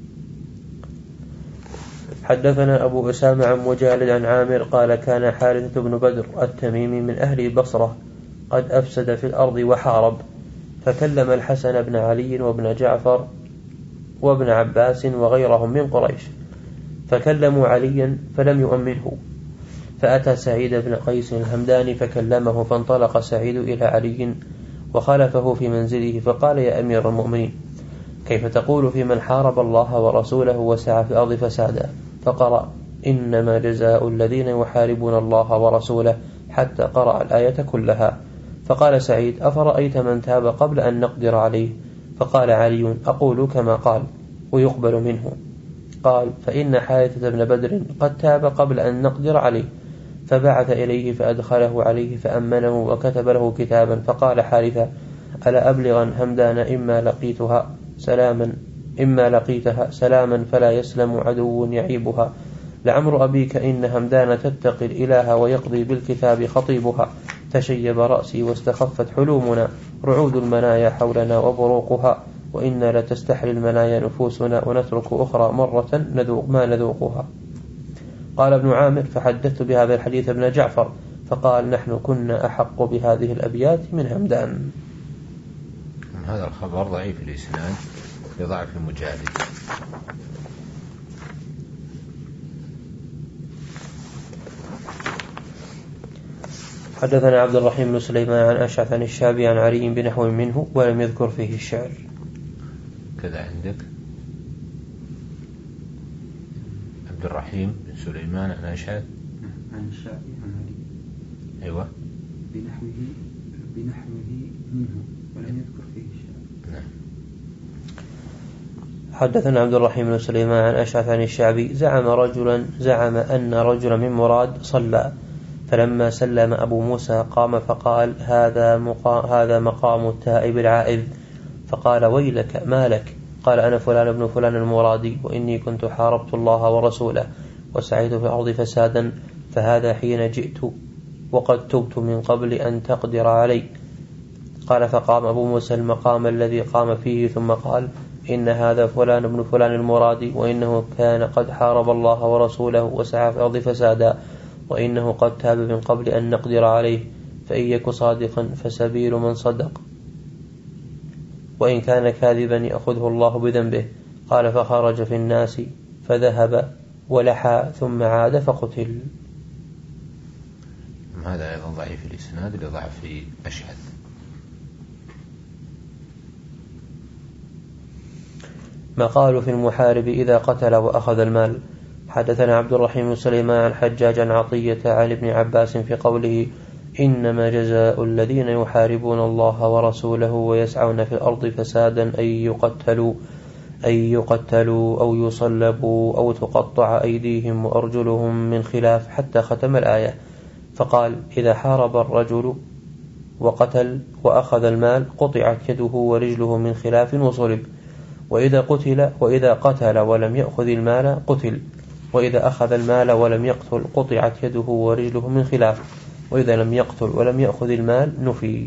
حدثنا أبو أسامة عن مجالد عن عامر قال كان حارثة بن بدر التميمي من أهل البصرة قد أفسد في الأرض وحارب، فكلم الحسن بن علي وابن جعفر وابن عباس وغيرهم من قريش، فكلموا عليا فلم يؤمنه، فأتى سعيد بن قيس الهمداني فكلمه، فانطلق سعيد إلى علي وخلفه في منزله فقال يا أمير المؤمنين كيف تقول في من حارب الله ورسوله وسعى في الأرض فسادا؟ فقرأ إنما جزاء الذين يحاربون الله ورسوله حتى قرأ الآية كلها. فقال سعيد أفرأيت من تاب قبل أن نقدر عليه؟ فقال علي أقول كما قال ويقبل منه. قال فإن حارثة بن بدر قد تاب قبل أن نقدر عليه، فبعث إليه فأدخله عليه فأمنه وكتب له كتابا، فقال حارثة ألا أبلغا همدان إما لقيتها سلاما إما لقيتها سلاما فلا يسلم عدو يعيبها، لعمر أبيك إن همدان تتقي الإله ويقضي بالكتاب خطيبها، تشيب رأسي واستخفت حلومنا، رعود المنايا حولنا وبروقها، وإنا لتستحل المنايا نفوسنا ونترك أخرى مرة نذوق ما نذوقها. قال ابن عامر فحدثت بهذا الحديث ابن جعفر فقال نحن كنا أحق بهذه الأبيات من همدان. هذا الخبر ضعيف الإسناد لضعف المجالد. حدثنا عبد الرحيم بن سليمان عن أشعث عن الشعبي عن علي بنحو منه ولم يذكر فيه الشعر. كذا عندك عبد الرحيم بن سليمان عن أشعث عن الشعبي عن علي أيوة بنحوه بنحوه منه ولم يذكر فيه الشعر. نعم. حدثنا عبد الرحيم بن سليمان عن أشعث عن الشعبي زعم رجلا زعم أن رجلا من مراد صلى، فلما سلم أبو موسى قام فقال هذا مقام, هذا مقام التائب العائذ، فقال ويلك ما لك؟ قال أنا فلان ابن فلان المرادي، وإني كنت حاربت الله ورسوله وسعيت في الأرض فسادا، فهذا حين جئت وقد تبت من قبل أن تقدر علي. قال فقام أبو موسى المقام الذي قام فيه ثم قال إن هذا فلان ابن فلان المرادي، وإنه كان قد حارب الله ورسوله وسعى في الأرض فسادا، وإنه قد تاب من قبل أن نقدر عليه، فإن يك صادقا فسبيل من صدق، وإن كان كاذبا يأخذه الله بذنبه. قال فخرج في الناس فذهب ولحى ثم عاد فقتل. هذا أيضا ضعيف الإسناد لضعف في أشهد. ما قالوا في المحارب إذا قتل وأخذ المال. حدثنا عبد الرحيم بن سليمان عن حجاج عن عطية عن ابن عباس في قوله إنما جزاء الذين يحاربون الله ورسوله ويسعون في الأرض فسادا أن يقتلوا أن يقتلوا أو يصلبوا أو تقطع أيديهم وأرجلهم من خلاف حتى ختم الآية. فقال إذا حارب الرجل وقتل وأخذ المال قطعت يده ورجله من خلاف وصلب، وإذا قتل وإذا قتل ولم يأخذ المال قتل، وإذا أخذ المال ولم يقتل قطعت يده ورجله من خلاف، وإذا لم يقتل ولم يأخذ المال نفي.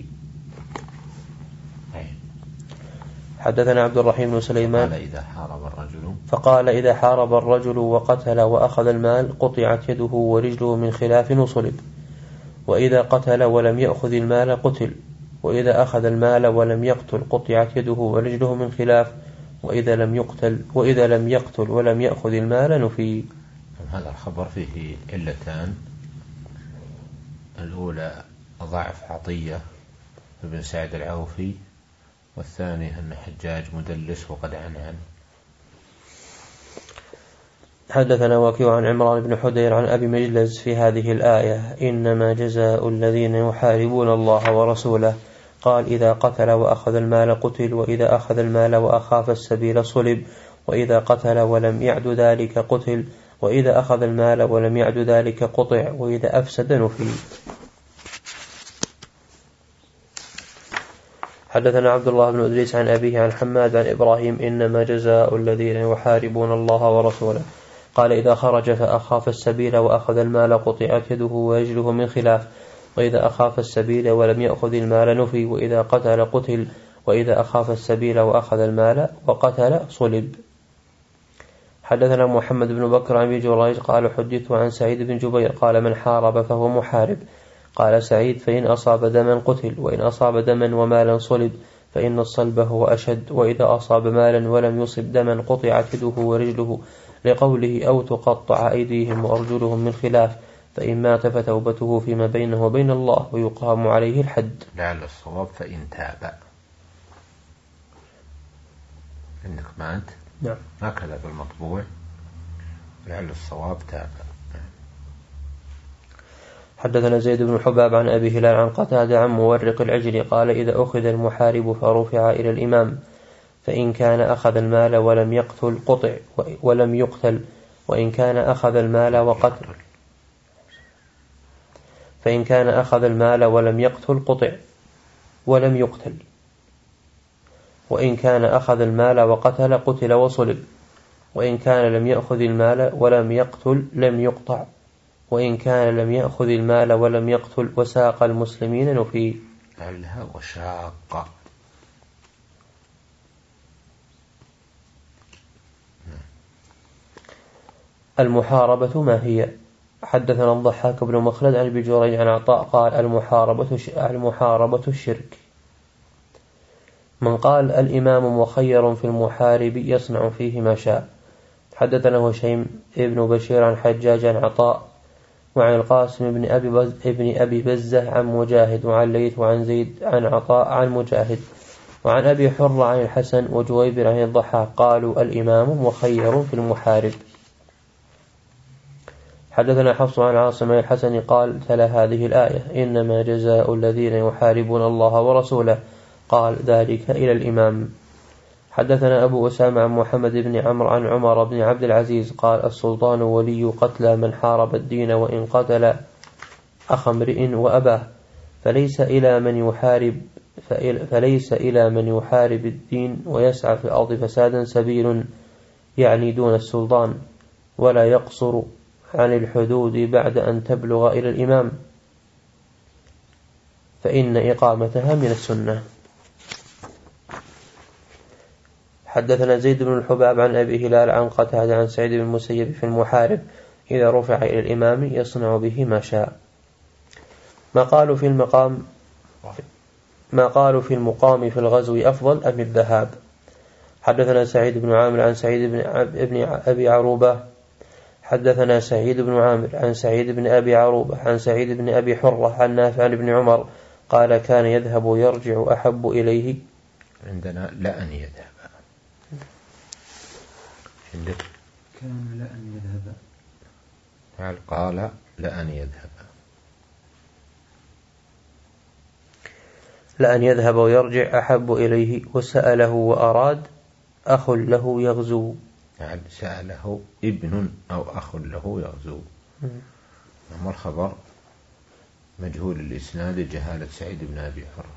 حدثنا عبد الرحيم بن سليمان إذا حارب الرجل فقال إذا حارب الرجل وقتل وأخذ المال قطعت يده ورجله من خلاف وصلب، وإذا قتل ولم يأخذ المال قتل، وإذا أخذ المال ولم يقتل قطعت يده ورجله من خلاف، وإذا لم يقتل وإذا لم يقتل ولم يأخذ المال نفي. هذا الخبر فيه علتان، الأولى ضعف عطية بن سعد العوفي، والثاني أن حجاج مدلس وقد عنعن. حدثنا وكيع عن عمران بن حدير عن أبي مجلس في هذه الآية إنما جزاء الذين يحاربون الله ورسوله، قال إذا قتل وأخذ المال قتل، وإذا أخذ المال وأخاف السبيل صلب، وإذا قتل ولم يعد ذلك قتل، وإذا أخذ المال ولم يعد ذلك قطع، وإذا أفسد نفي. حدثنا عبد الله بن إدريس عن أبيه عن حماد عن إبراهيم إنما جزاء الذين يحاربون الله ورسوله، قال إذا خرج فأخاف السبيل وأخذ المال قطعت يده ورجله من خلاف، وإذا أخاف السبيل ولم يأخذ المال نفي، وإذا قتل قتل، وإذا أخاف السبيل وأخذ المال وقتل صلب. حدثنا محمد بن بكر عن أبي جريج قال حدثت عن سعيد بن جبير قال من حارب فهو محارب. قال سعيد فإن أصاب دما قتل، وإن أصاب دما ومالا صلب، فإن الصلب هو أشد، وإذا أصاب مالا ولم يصب دما قطعت يده ورجله، لقوله أو تقطع أيديهم وأرجلهم من خلاف، فإن مات فتوبته فيما بينه وبين الله ويقام عليه الحد. لعل الصواب فإن تاب. عندك مات؟ نعم. هكذا بالمطبوع لعل الصواب تاب. حدثنا زيد بن حباب عن أبي هلال عن قتادة عن مورق العجل قال إذا أخذ المحارب فرفع إلى الإمام، فإن كان أخذ المال ولم يقتل قطع ولم يقتل، وإن كان أخذ المال وقتل فإن كان أخذ المال ولم يقتل قطع ولم يقتل، وإن كان أخذ المال وقتل قتل وصلب، وإن كان لم يأخذ المال ولم يقتل لم يقطع، وإن كان لم يأخذ المال ولم يقتل وساق المسلمين نفي. لعلها وشاق. المحاربة ما هي؟ حدثنا الضحاك بن مخلد عن أبي جريج عن عطاء قال المحاربة المحاربة الشرك. من قال الإمام مخير في المحارب يصنع فيه ما شاء. حدثنا هشيم ابن بشير عن حجاج عن عطاء وعن القاسم بن أبي, بز ابن أبي بزة عن مجاهد وعن ليث وعن زيد عن عطاء عن مجاهد وعن أبي حر عن الحسن وجويبر عن الضحاك قالوا الإمام مخير في المحارب. حدثنا حفص عن عاصم الحسن قال تلا هذه الآية إنما جزاء الذين يحاربون الله ورسوله، قال ذلك إلى الإمام. حدثنا أبو أسامة عن محمد بن عمرو عن عمر بن عبد العزيز قال السلطان ولي قتلى من حارب الدين وإن قتل أخ امرئ وأباه فليس إلى من يحارب فليس إلى من يحارب الدين ويسعى في الأرض فسادا سبيل، يعني دون السلطان، ولا يقصر عن الحدود بعد أن تبلغ إلى الإمام، فإن إقامتها من السنة. حدثنا زيد بن الحباب عن أبي هلال عن قتادة عن سعيد بن المسيب في المحارب إذا رفع إلى الإمام يصنع به ما شاء. ما قالوا في المقام ما قالوا في المقام في الغزو أفضل أم الذهاب. حدثنا سعيد بن عامر عن سعيد بن ابن أبي عروبة حدثنا سعيد بن عامر عن سعيد بن أبي عروبة عن سعيد بن أبي حرة عن نافع عن ابن عمر قال كان يذهب ويرجع أحب إليه. عندنا لأن يذهب. عندك كان لأن يذهب. قال لأن يذهب. لأن يذهب ويرجع أحب إليه. وسأله وأراد أخ له يغزو. يعني سأله ابن أو أخ له يغزو. أما الخبر مجهول الإسناد جهالة سعيد بن أبي حرة.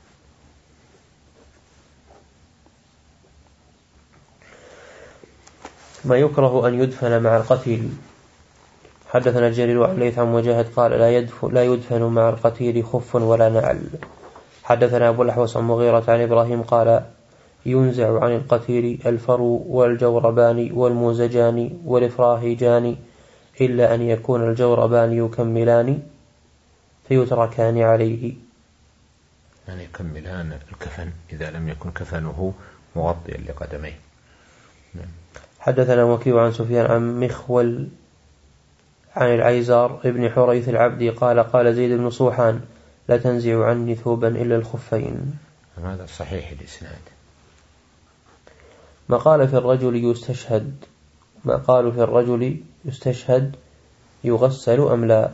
ما يكره أن يدفن مع القتيل. حدثنا جرير عن الليث عن مجاهد قال لا يدفن, لا يدفن مع القتيل خف ولا نعل. حدثنا أبو الأحوص عن مغيرة عن إبراهيم قال ينزع عن القتيل الفرو والجوربان والموزجان والإفراهجان إلا أن يكون الجوربان يكملان فيتركان عليه. يعني يكملان الكفن إذا لم يكن كفنه مغطيا لقدميه. حدثنا وكيع عن سفيان عن مخول عن العيزار ابن حريث العبدي قال قال زيد بن صوحان لا تنزع عني ثوبا إلا الخفين. هذا صحيح الإسناد. ما قال في الرجل يستشهد ما قالوا في الرجل يستشهد يغسل أم لا.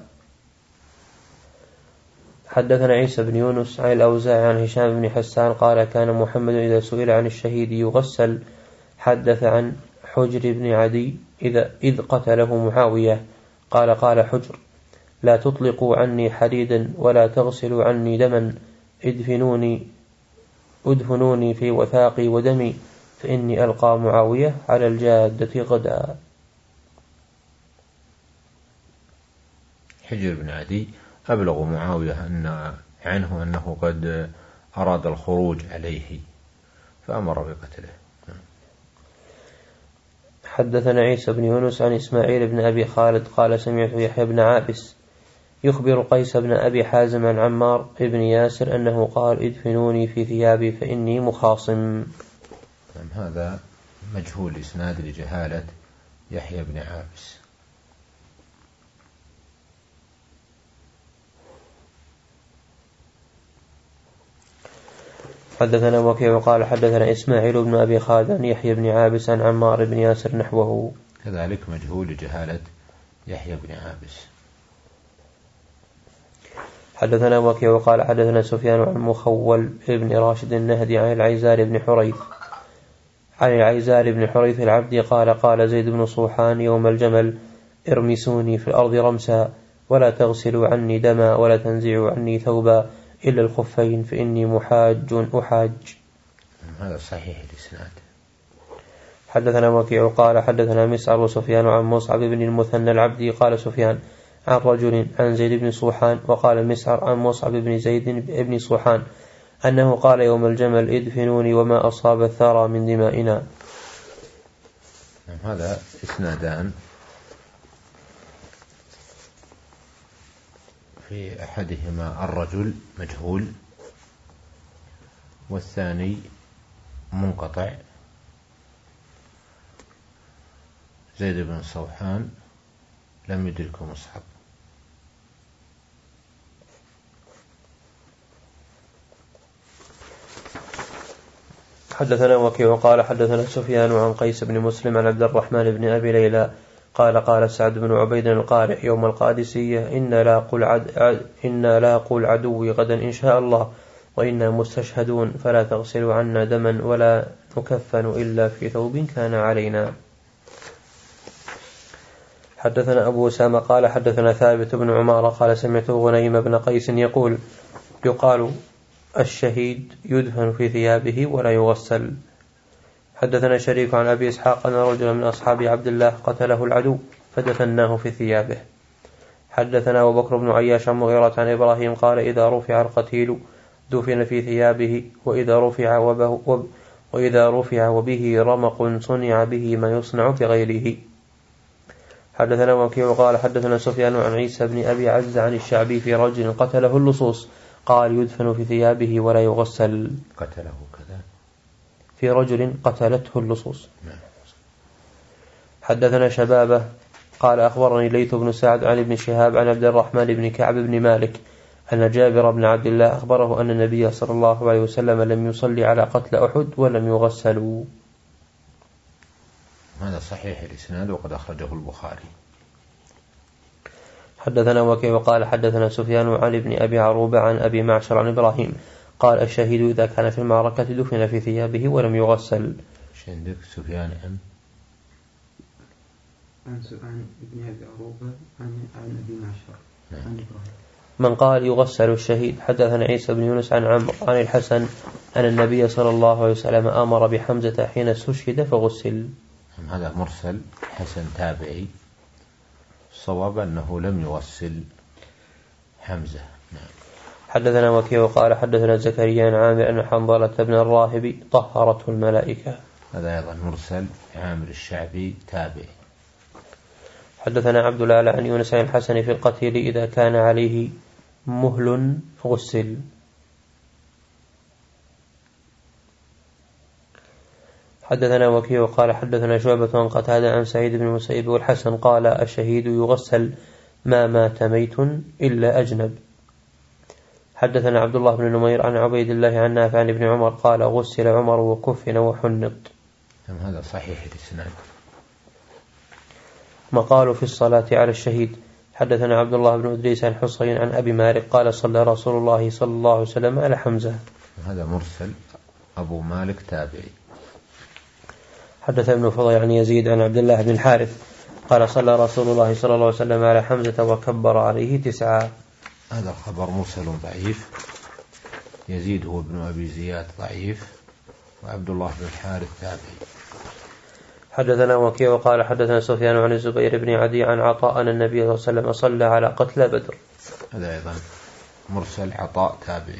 حدثنا عيسى بن يونس عن الأوزاعي عن هشام بن حسان قال كان محمد إذا سئل عن الشهيد يغسل. حدث عن حجر بن عدي إذا إذ قتله معاوية قال قال حجر لا تطلقوا عني حديدا ولا تغسلوا عني دما ادفنوني ادفنوني في وثاقي ودمي فإني ألقى معاوية على الجادة غدا. حجر بن عدي أبلغ معاوية أن عنه أنه قد أراد الخروج عليه فأمر بقتله. حدثنا عيسى بن يونس عن إسماعيل بن أبي خالد قال سمعت يحيى بن عابس يخبر قيس بن أبي حازم عن عمار بن ياسر أنه قال ادفنوني في ثيابي فإني مخاصم. هذا مجهول إسناد لجهالة يحيى بن عابس. حدثنا وكيع قال حدثنا إسماعيل بن أبي خالد عن يحيى بن عابس عن عمار بن ياسر نحوه. كذلك مجهول لجهالة يحيى بن عابس. حدثنا وكيع قال حدثنا سفيان عن مخول بن راشد النهدي عن العيزار بن حريث عن العيزار بن حريث العبدي قال قال زيد بن صوحان يوم الجمل ارمسوني في الأرض رمسا ولا تغسلوا عني دما ولا تنزعوا عني ثوبا إلا الخفين فإني محاج أحاج. هذا صحيح الإسناد. حدثنا وكيع قال حدثنا مسعر وسفيان عن مصعب بن المثنى العبدي قال سفيان عن رجل عن زيد بن صوحان وقال مسعر عن مصعب بن زيد بن صوحان أنه قال يوم الجمل ادفنوني وما أصاب الثرى من دمائنا. هذا إسنادان في أحدهما الرجل مجهول والثاني منقطع زيد بن صوحان لم يدركه مصعب. حدثنا وكيع قال حدثنا سفيان عن قيس بن مسلم عن عبد الرحمن بن أبي ليلى قال قال سعد بن عبيد القارئ يوم القادسية إن لاقوا العد... إن لاقوا العدو غدا إن شاء الله وإنا مستشهدون فلا تغسلوا عنا دما ولا نكفن إلا في ثوب كان علينا. حدثنا أبو أسامة قال حدثنا ثابت بن عمارة قال سمعت غنيم بن قيس يقول يقال الشهيد يدفن في ثيابه ولا يغسل. حدثنا شريك عن أبي إسحاق أن رجلا من أصحاب عبد الله قتله العدو فدفناه في ثيابه. حدثنا أبو بكر بن عياش عن مغيرة عن إبراهيم قال إذا رفع القتيل دفن في ثيابه وإذا رفع وبه وإذا رفع وبه رمق صنع به ما يصنع بغيره. حدثنا وكيع قال حدثنا سفيان عن عيسى بن أبي عز عن الشعبي في رجل قتله اللصوص قال يدفن في ثيابه ولا يغسل. قتله كذا في رجل قتلته اللصوص. حدثنا شبابه قال أخبرني ليث بن سعد عن ابن شهاب عن عبد الرحمن بن كعب بن مالك أن جابر بن عبد الله أخبره أن النبي صلى الله عليه وسلم لم يصلي على قتل أحد ولم يغسلوا. هذا صحيح الإسناد وقد أخرجه البخاري. حدثنا وكيع قال حدثنا سفيان عن ابن أبي عروبة عن أبي معشر عن إبراهيم قال الشهيد إذا كان في المعركة دفن في ثيابه ولم يغسل. عندك سفيان عن عن ابن أبي عروبة عن عن أبي معشر عن إبراهيم. من قال يغسل الشهيد. حدثنا عيسى بن يونس عن عمرو عن الحسن أن النبي صلى الله عليه وسلم أمر بحمزة حين استشهد فغسل. هذا مرسل حسن تابعي، الصواب أنه لم يغسل حمزة. نعم. حدثنا وكيع قال حدثنا زكريا عن عامر أن حنظلة بن الراهب طهرته الملائكة. هذا أيضا مرسل عامر الشعبي تابعي. حدثنا عبد الله عن يونس عن الحسن في القتيل إذا كان عليه مهل غسل. حدثنا وكيع قال حدثنا شعبة عن قتادة عن سعيد بن المسيب والحسن قال الشهيد يغسل ما مات ميت إلا أجنب. حدثنا عبد الله بن نمير عن عبيد الله عن نافع عن ابن عمر قال غسل عمر وكفن وحنط. هذا صحيح الإسناد. مقال في الصلاة على الشهيد. حدثنا عبد الله بن إدريس عن حصين عن أبي مالك قال صلى رسول الله صلى الله عليه وسلم على حمزة. هذا مرسل أبو مالك تابعي. حدث ابن فضيل عن يزيد عن عبد الله بن الحارث قال صلى رسول الله صلى الله عليه وسلم على حمزة وكبر عليه تسعة. هذا الخبر مرسل ضعيف. يزيد هو ابن أبي زياد ضعيف، وعبد الله بن الحارث تابعي. حدثنا وكيع وقال حدثنا سفيان عن الزبير بن عدي عن عطاء أن النبي صلى الله عليه وسلم صلى على قتل بدر. هذا أيضا مرسل عطاء تابعي.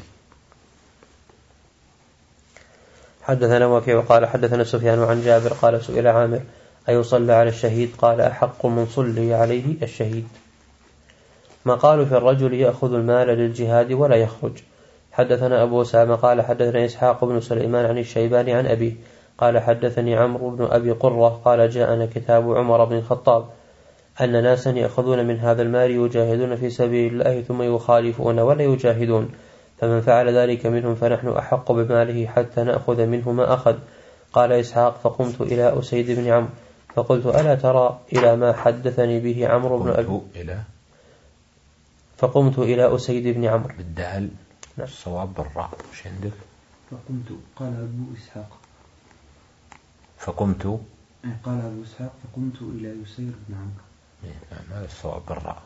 حدثنا وكيع وقال حدثنا سفيان عن جابر قال سئل عامر أيصلى على الشهيد قال أحق من صلي عليه الشهيد. ما قالوا في الرجل يأخذ المال للجهاد ولا يخرج. حدثنا أبو أسامة قال حدثنا إسحاق بن سليمان عن الشيباني عن أبيه قال حدثني عمرو بن أبي قرة قال جاءنا كتاب عمر بن الخطاب أن ناسا يأخذون من هذا المال يجاهدون في سبيل الله ثم يخالفون ولا يجاهدون، فمن فعل ذلك منهم فنحن أحق بماله حتى نأخذ منه ما أخذ. قال إسحاق فقمت إلى أسيد بن عمرو فقلت ألا ترى إلى ما حدثني به عمرو بن أبي إلى فقمت إلى أسيد بن عمرو بالدال. نعم. الصواب بالراء. مش عندك؟ فقمت قال أبو إسحاق فقمت قال أبو إسحاق فقمت إلى يسير بن عمرو. نعم هذا الصواب بالراء.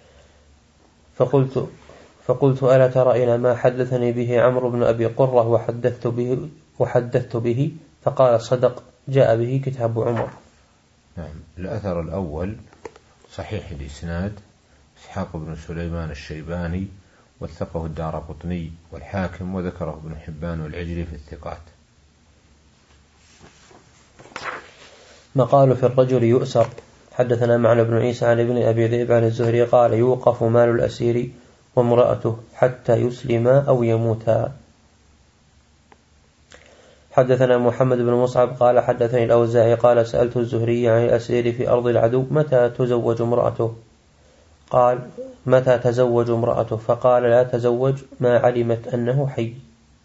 فقلت فقلت ألا ترى إلى ما حدثني به عمرو بن أبي قرة وحدثت به وحدثت به فقال صدق جاء به كتاب عمر. نعم. الأثر الأول صحيح الإسناد، إسحاق بن سليمان الشيباني وثقه الدارقطني والحاكم وذكره ابن حبان والعجلي في الثقات. مقال في الرجل يؤسر. حدثنا معن بن عيسى عن ابن أبي ذئب عن الزهري قال يوقف مال الأسير وامرأته حتى يسلما أو يموتا. حدثنا محمد بن مصعب قال حدثني الأوزاعي قال سألت الزهري عن الأسير في أرض العدو متى تزوج امرأته قال متى تزوج امرأته فقال لا تزوج ما علمت أنه حي.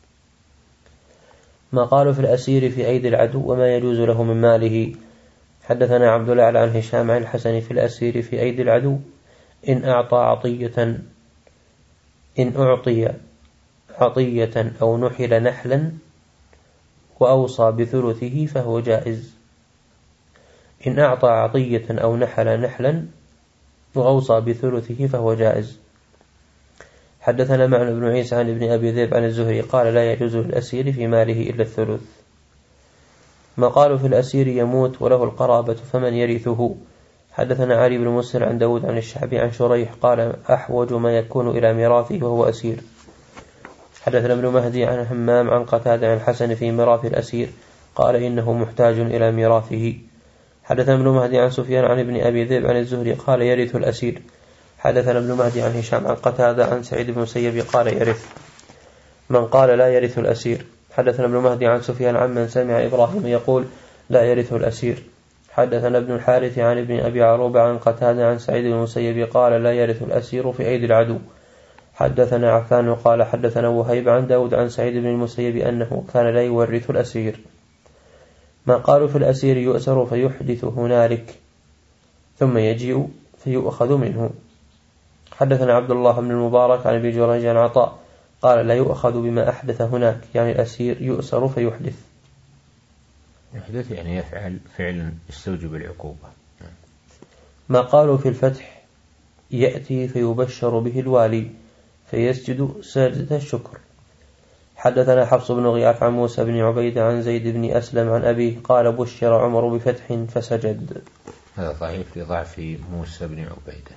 ما قالوا في الأسير في أيدي العدو وما يجوز له من ماله. حدثنا عبد الله عن هشام عن الحسن في الأسير في أيدي العدو إن أعطى عطية إن أعطي عطية أو نحل نحلا وأوصى بثلثه فهو جائز. إن أعطى عطية أو نحل نحلا وأوصى بثلثه فهو جائز. حدثنا معن بن عيسى عن ابن أبي ذئب عن الزهري قال لا يجوز للأسير في ماله إلا الثلث. ما قالوا في الأسير يموت وله القرابة فمن يرثه. حدثنا علي بن مسهر عن داود عن الشعبي عن شريح قال أحوج ما يكون إلى ميراثه وهو أسير. حدثنا ابن مهدي عن همام عن قتادة عن الحسن في ميراث الأسير قال إنه محتاج إلى ميراثه. حدثنا ابن مهدي عن سفيان عن ابن أبي ذئب عن الزهري قال يرث الأسير. حدثنا ابن مهدي عن هشام عن قتادة عن سعيد بن المسيب قال يرث. من قال لا يرث الأسير. حدثنا ابن مهدي عن سفيان عن من سمع إبراهيم يقول لا يرث الأسير. حدثنا ابن الحارث عن ابن أبي عروبة عن قتادة عن سعيد بن المسيب قال لا يرث الأسير في أيدي العدو. حدثنا عفان قال حدثنا وهيب عن داود عن سعيد بن المسيب أنه كان لا يورث الأسير. ما قالوا في الأسير يؤسر فيحدث هنالك ثم يجيء فيؤخذ منه. حدثنا عبد الله بن المبارك عن ابي جريج عن عطاء قال لا يؤخذ بما أحدث هناك يعني الأسير يؤسر فيحدث. يحدث يعني يفعل فعلا يستوجب العقوبة. ما قالوا في الفتح يأتي فيبشر به الوالي فيسجد سجدة الشكر. حدثنا حفص بن غياث عن موسى بن عبيد عن زيد بن أسلم عن أبيه قال بشر عمر بفتح فسجد. هذا ضعيف لضعف موسى بن عبيدة.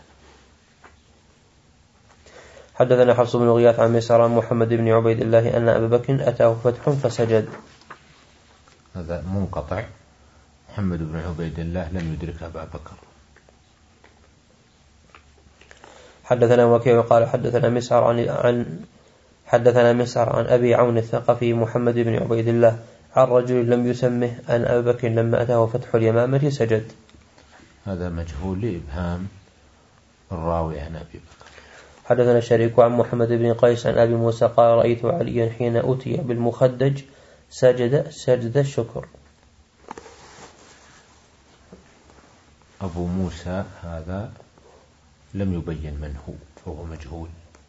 حدثنا حفص بن غياث عن مسعر عن محمد بن عبيد الله أن أبا بكر أتاه فتح فسجد. هذا منقطع. محمد بن عبيد الله لم يدرك أبا بكر. حدثنا وكيع قال حدثنا مسعر عن, عن حدثنا مسعر عن أبي عون الثقفي محمد بن عبيد الله عن رجل لم يسمه أن أبا بكر لما أتاه فتح اليمامة سجد. هذا مجهول لإبهام الراوي عن أبي بكر. حدثنا الشريك عن محمد بن قيس عن أبي موسى قال رأيت عليا حين أتي بالمخدج سجد سجد الشكر. أبو موسى هذا لم يبين من هو فهو مجهول.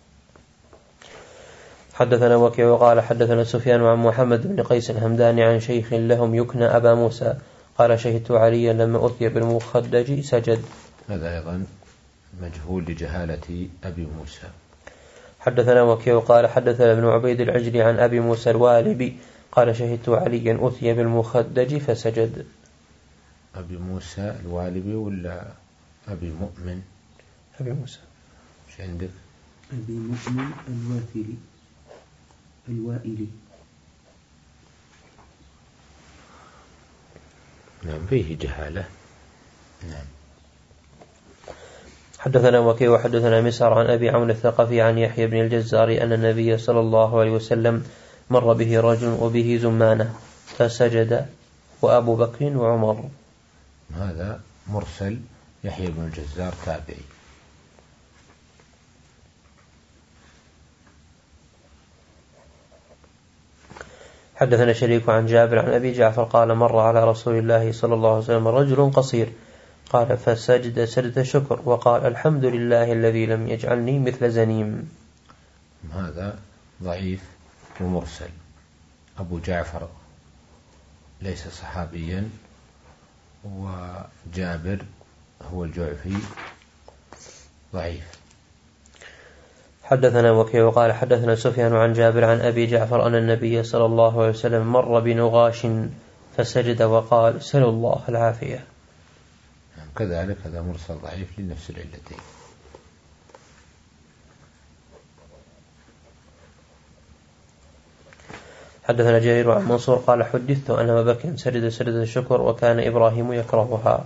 حدثنا وكيع وقال حدثنا سفيان عن محمد بن قيس الهمداني عن شيخ لهم يكنى أبا موسى قال شهدت عليا لما أتي بالمخدج سجد. هذا أيضا مجهول لجهالة أبي موسى. حدثنا وكيع وقال حدثنا ابن عبيد العجلي عن أبي موسى الوالبي قال شهدت عليا أتي بالمخدج فسجد. أبي موسى الوالبي ولا أبي مؤمن؟ أبي موسى. ايش عندك؟ أبي مؤمن الوافلي الوائلي. نعم فيه جهالة. نعم. حدثنا وكيع وحدثنا مسعر عن أبي عون الثقفي عن يحيى بن الجزار أن النبي صلى الله عليه وسلم مر به رجل وبه زمانة فسجد وأبو بكر وعمر. هذا مرسل يحيى بن الجزار تابعي. حدثنا شريك عن جابر عن أبي جعفر قال مر على رسول الله صلى الله عليه وسلم رجل قصير قال فسجد سجدة شكر وقال الحمد لله الذي لم يجعلني مثل زنيم. هذا ضعيف ومرسل. أبو جعفر ليس صحابيا وجابر هو الجعفي ضعيف. حدثنا وكيع وقال حدثنا سفيان عن جابر عن أبي جعفر أن النبي صلى الله عليه وسلم مر بنغاش فسجد وقال سل الله العافية. كذلك هذا مرسل ضعيف لنفس العلتين. حدثنا جرير عن منصور قال حدثت أن أبا بكر سجد سجدة الشكر وكان إبراهيم يكرهها.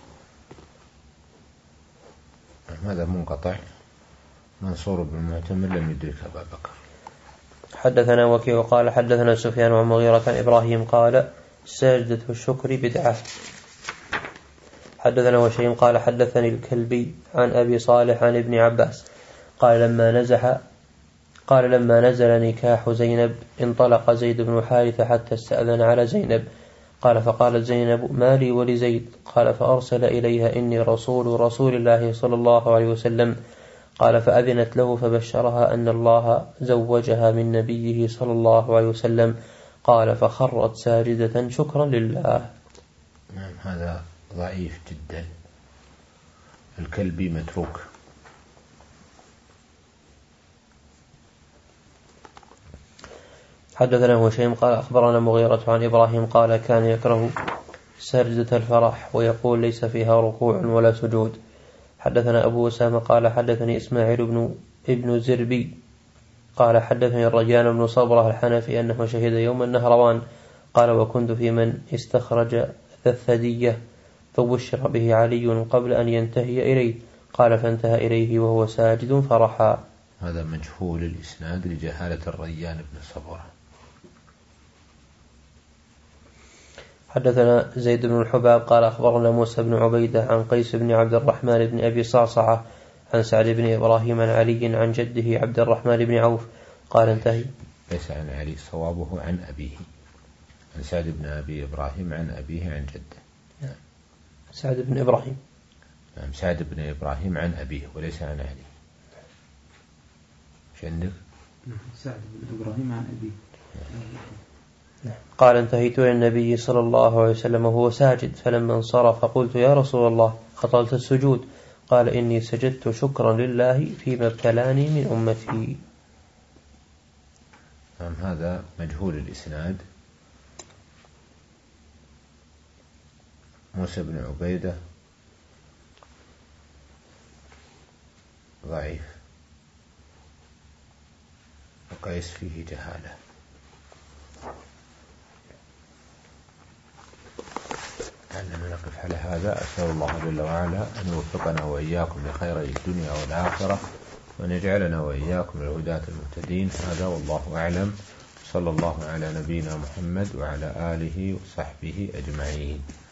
هذا منقطع. منصور بن المعتمر لم يدرك أبا بكر. حدثنا وكيع وقال حدثنا سفيان عن مغيرة عن إبراهيم قال سجدة الشكر بدعة. حدثنا وشيء قال حدثني الكلبي عن أبي صالح عن ابن عباس قال لما نزح قال لما نزل نكاح زينب انطلق زيد بن حارثة حتى استأذن على زينب قال فقالت زينب ما لي ولزيد قال فأرسل إليها إني رسول رسول الله صلى الله عليه وسلم قال فأذنت له فبشرها أن الله زوجها من نبيه صلى الله عليه وسلم. قال فخرت ساجدة شكرا لله. نعم هذا ضعيف جدا. الكلبي متروك. حدثنا هشيم قال أخبرنا مغيرة عن إبراهيم قال كان يكره سجدة الفرح ويقول ليس فيها ركوع ولا سجود. حدثنا أبو أسامة قال حدثني إسماعيل بن ابن زربي قال حدثني الرجال بن صبرة الحنفي أنه شهد يوم النهروان. قال وكنت في من استخرج الثدية فبشر به علي قبل أن ينتهي إليه. قال فانتهى إليه وهو ساجد فرحا. هذا مجهول الإسناد لجهالة الريان بن صبرة. حدثنا زيد بن الحباب قال أخبرنا موسى بن عبيدة عن قيس بن عبد الرحمن بن أبي صعصعة عن سعد بن إبراهيم عن علي عن جده عبد الرحمن بن عوف قال انتهي. ليس عن علي، صوابه عن أبيه، عن سعد بن أبي إبراهيم عن أبيه عن جده. نعم. سعد بن إبراهيم. نعم سعد بن إبراهيم عن أبيه وليس عن علي. ايش عندك؟ سعد بن إبراهيم عن أبيه. قال انتهيت إلى النبي صلى الله عليه وسلم وهو ساجد فلما انصرف قلت يا رسول الله أطلت السجود؟ قال إني سجدت شكرا لله فيما ابتلاني من أمتي. نعم هذا مجهول الإسناد. موسى بن عبيدة ضعيف وقيس فيه جهالة. أننا نقف على هذا. أسأل الله جل وعلا أن يوفقنا وإياكم لخير الدنيا والآخرة وأن يجعلنا وإياكم الهداة المهتدين. هذا والله أعلم. صلى الله على نبينا محمد وعلى آله وصحبه أجمعين.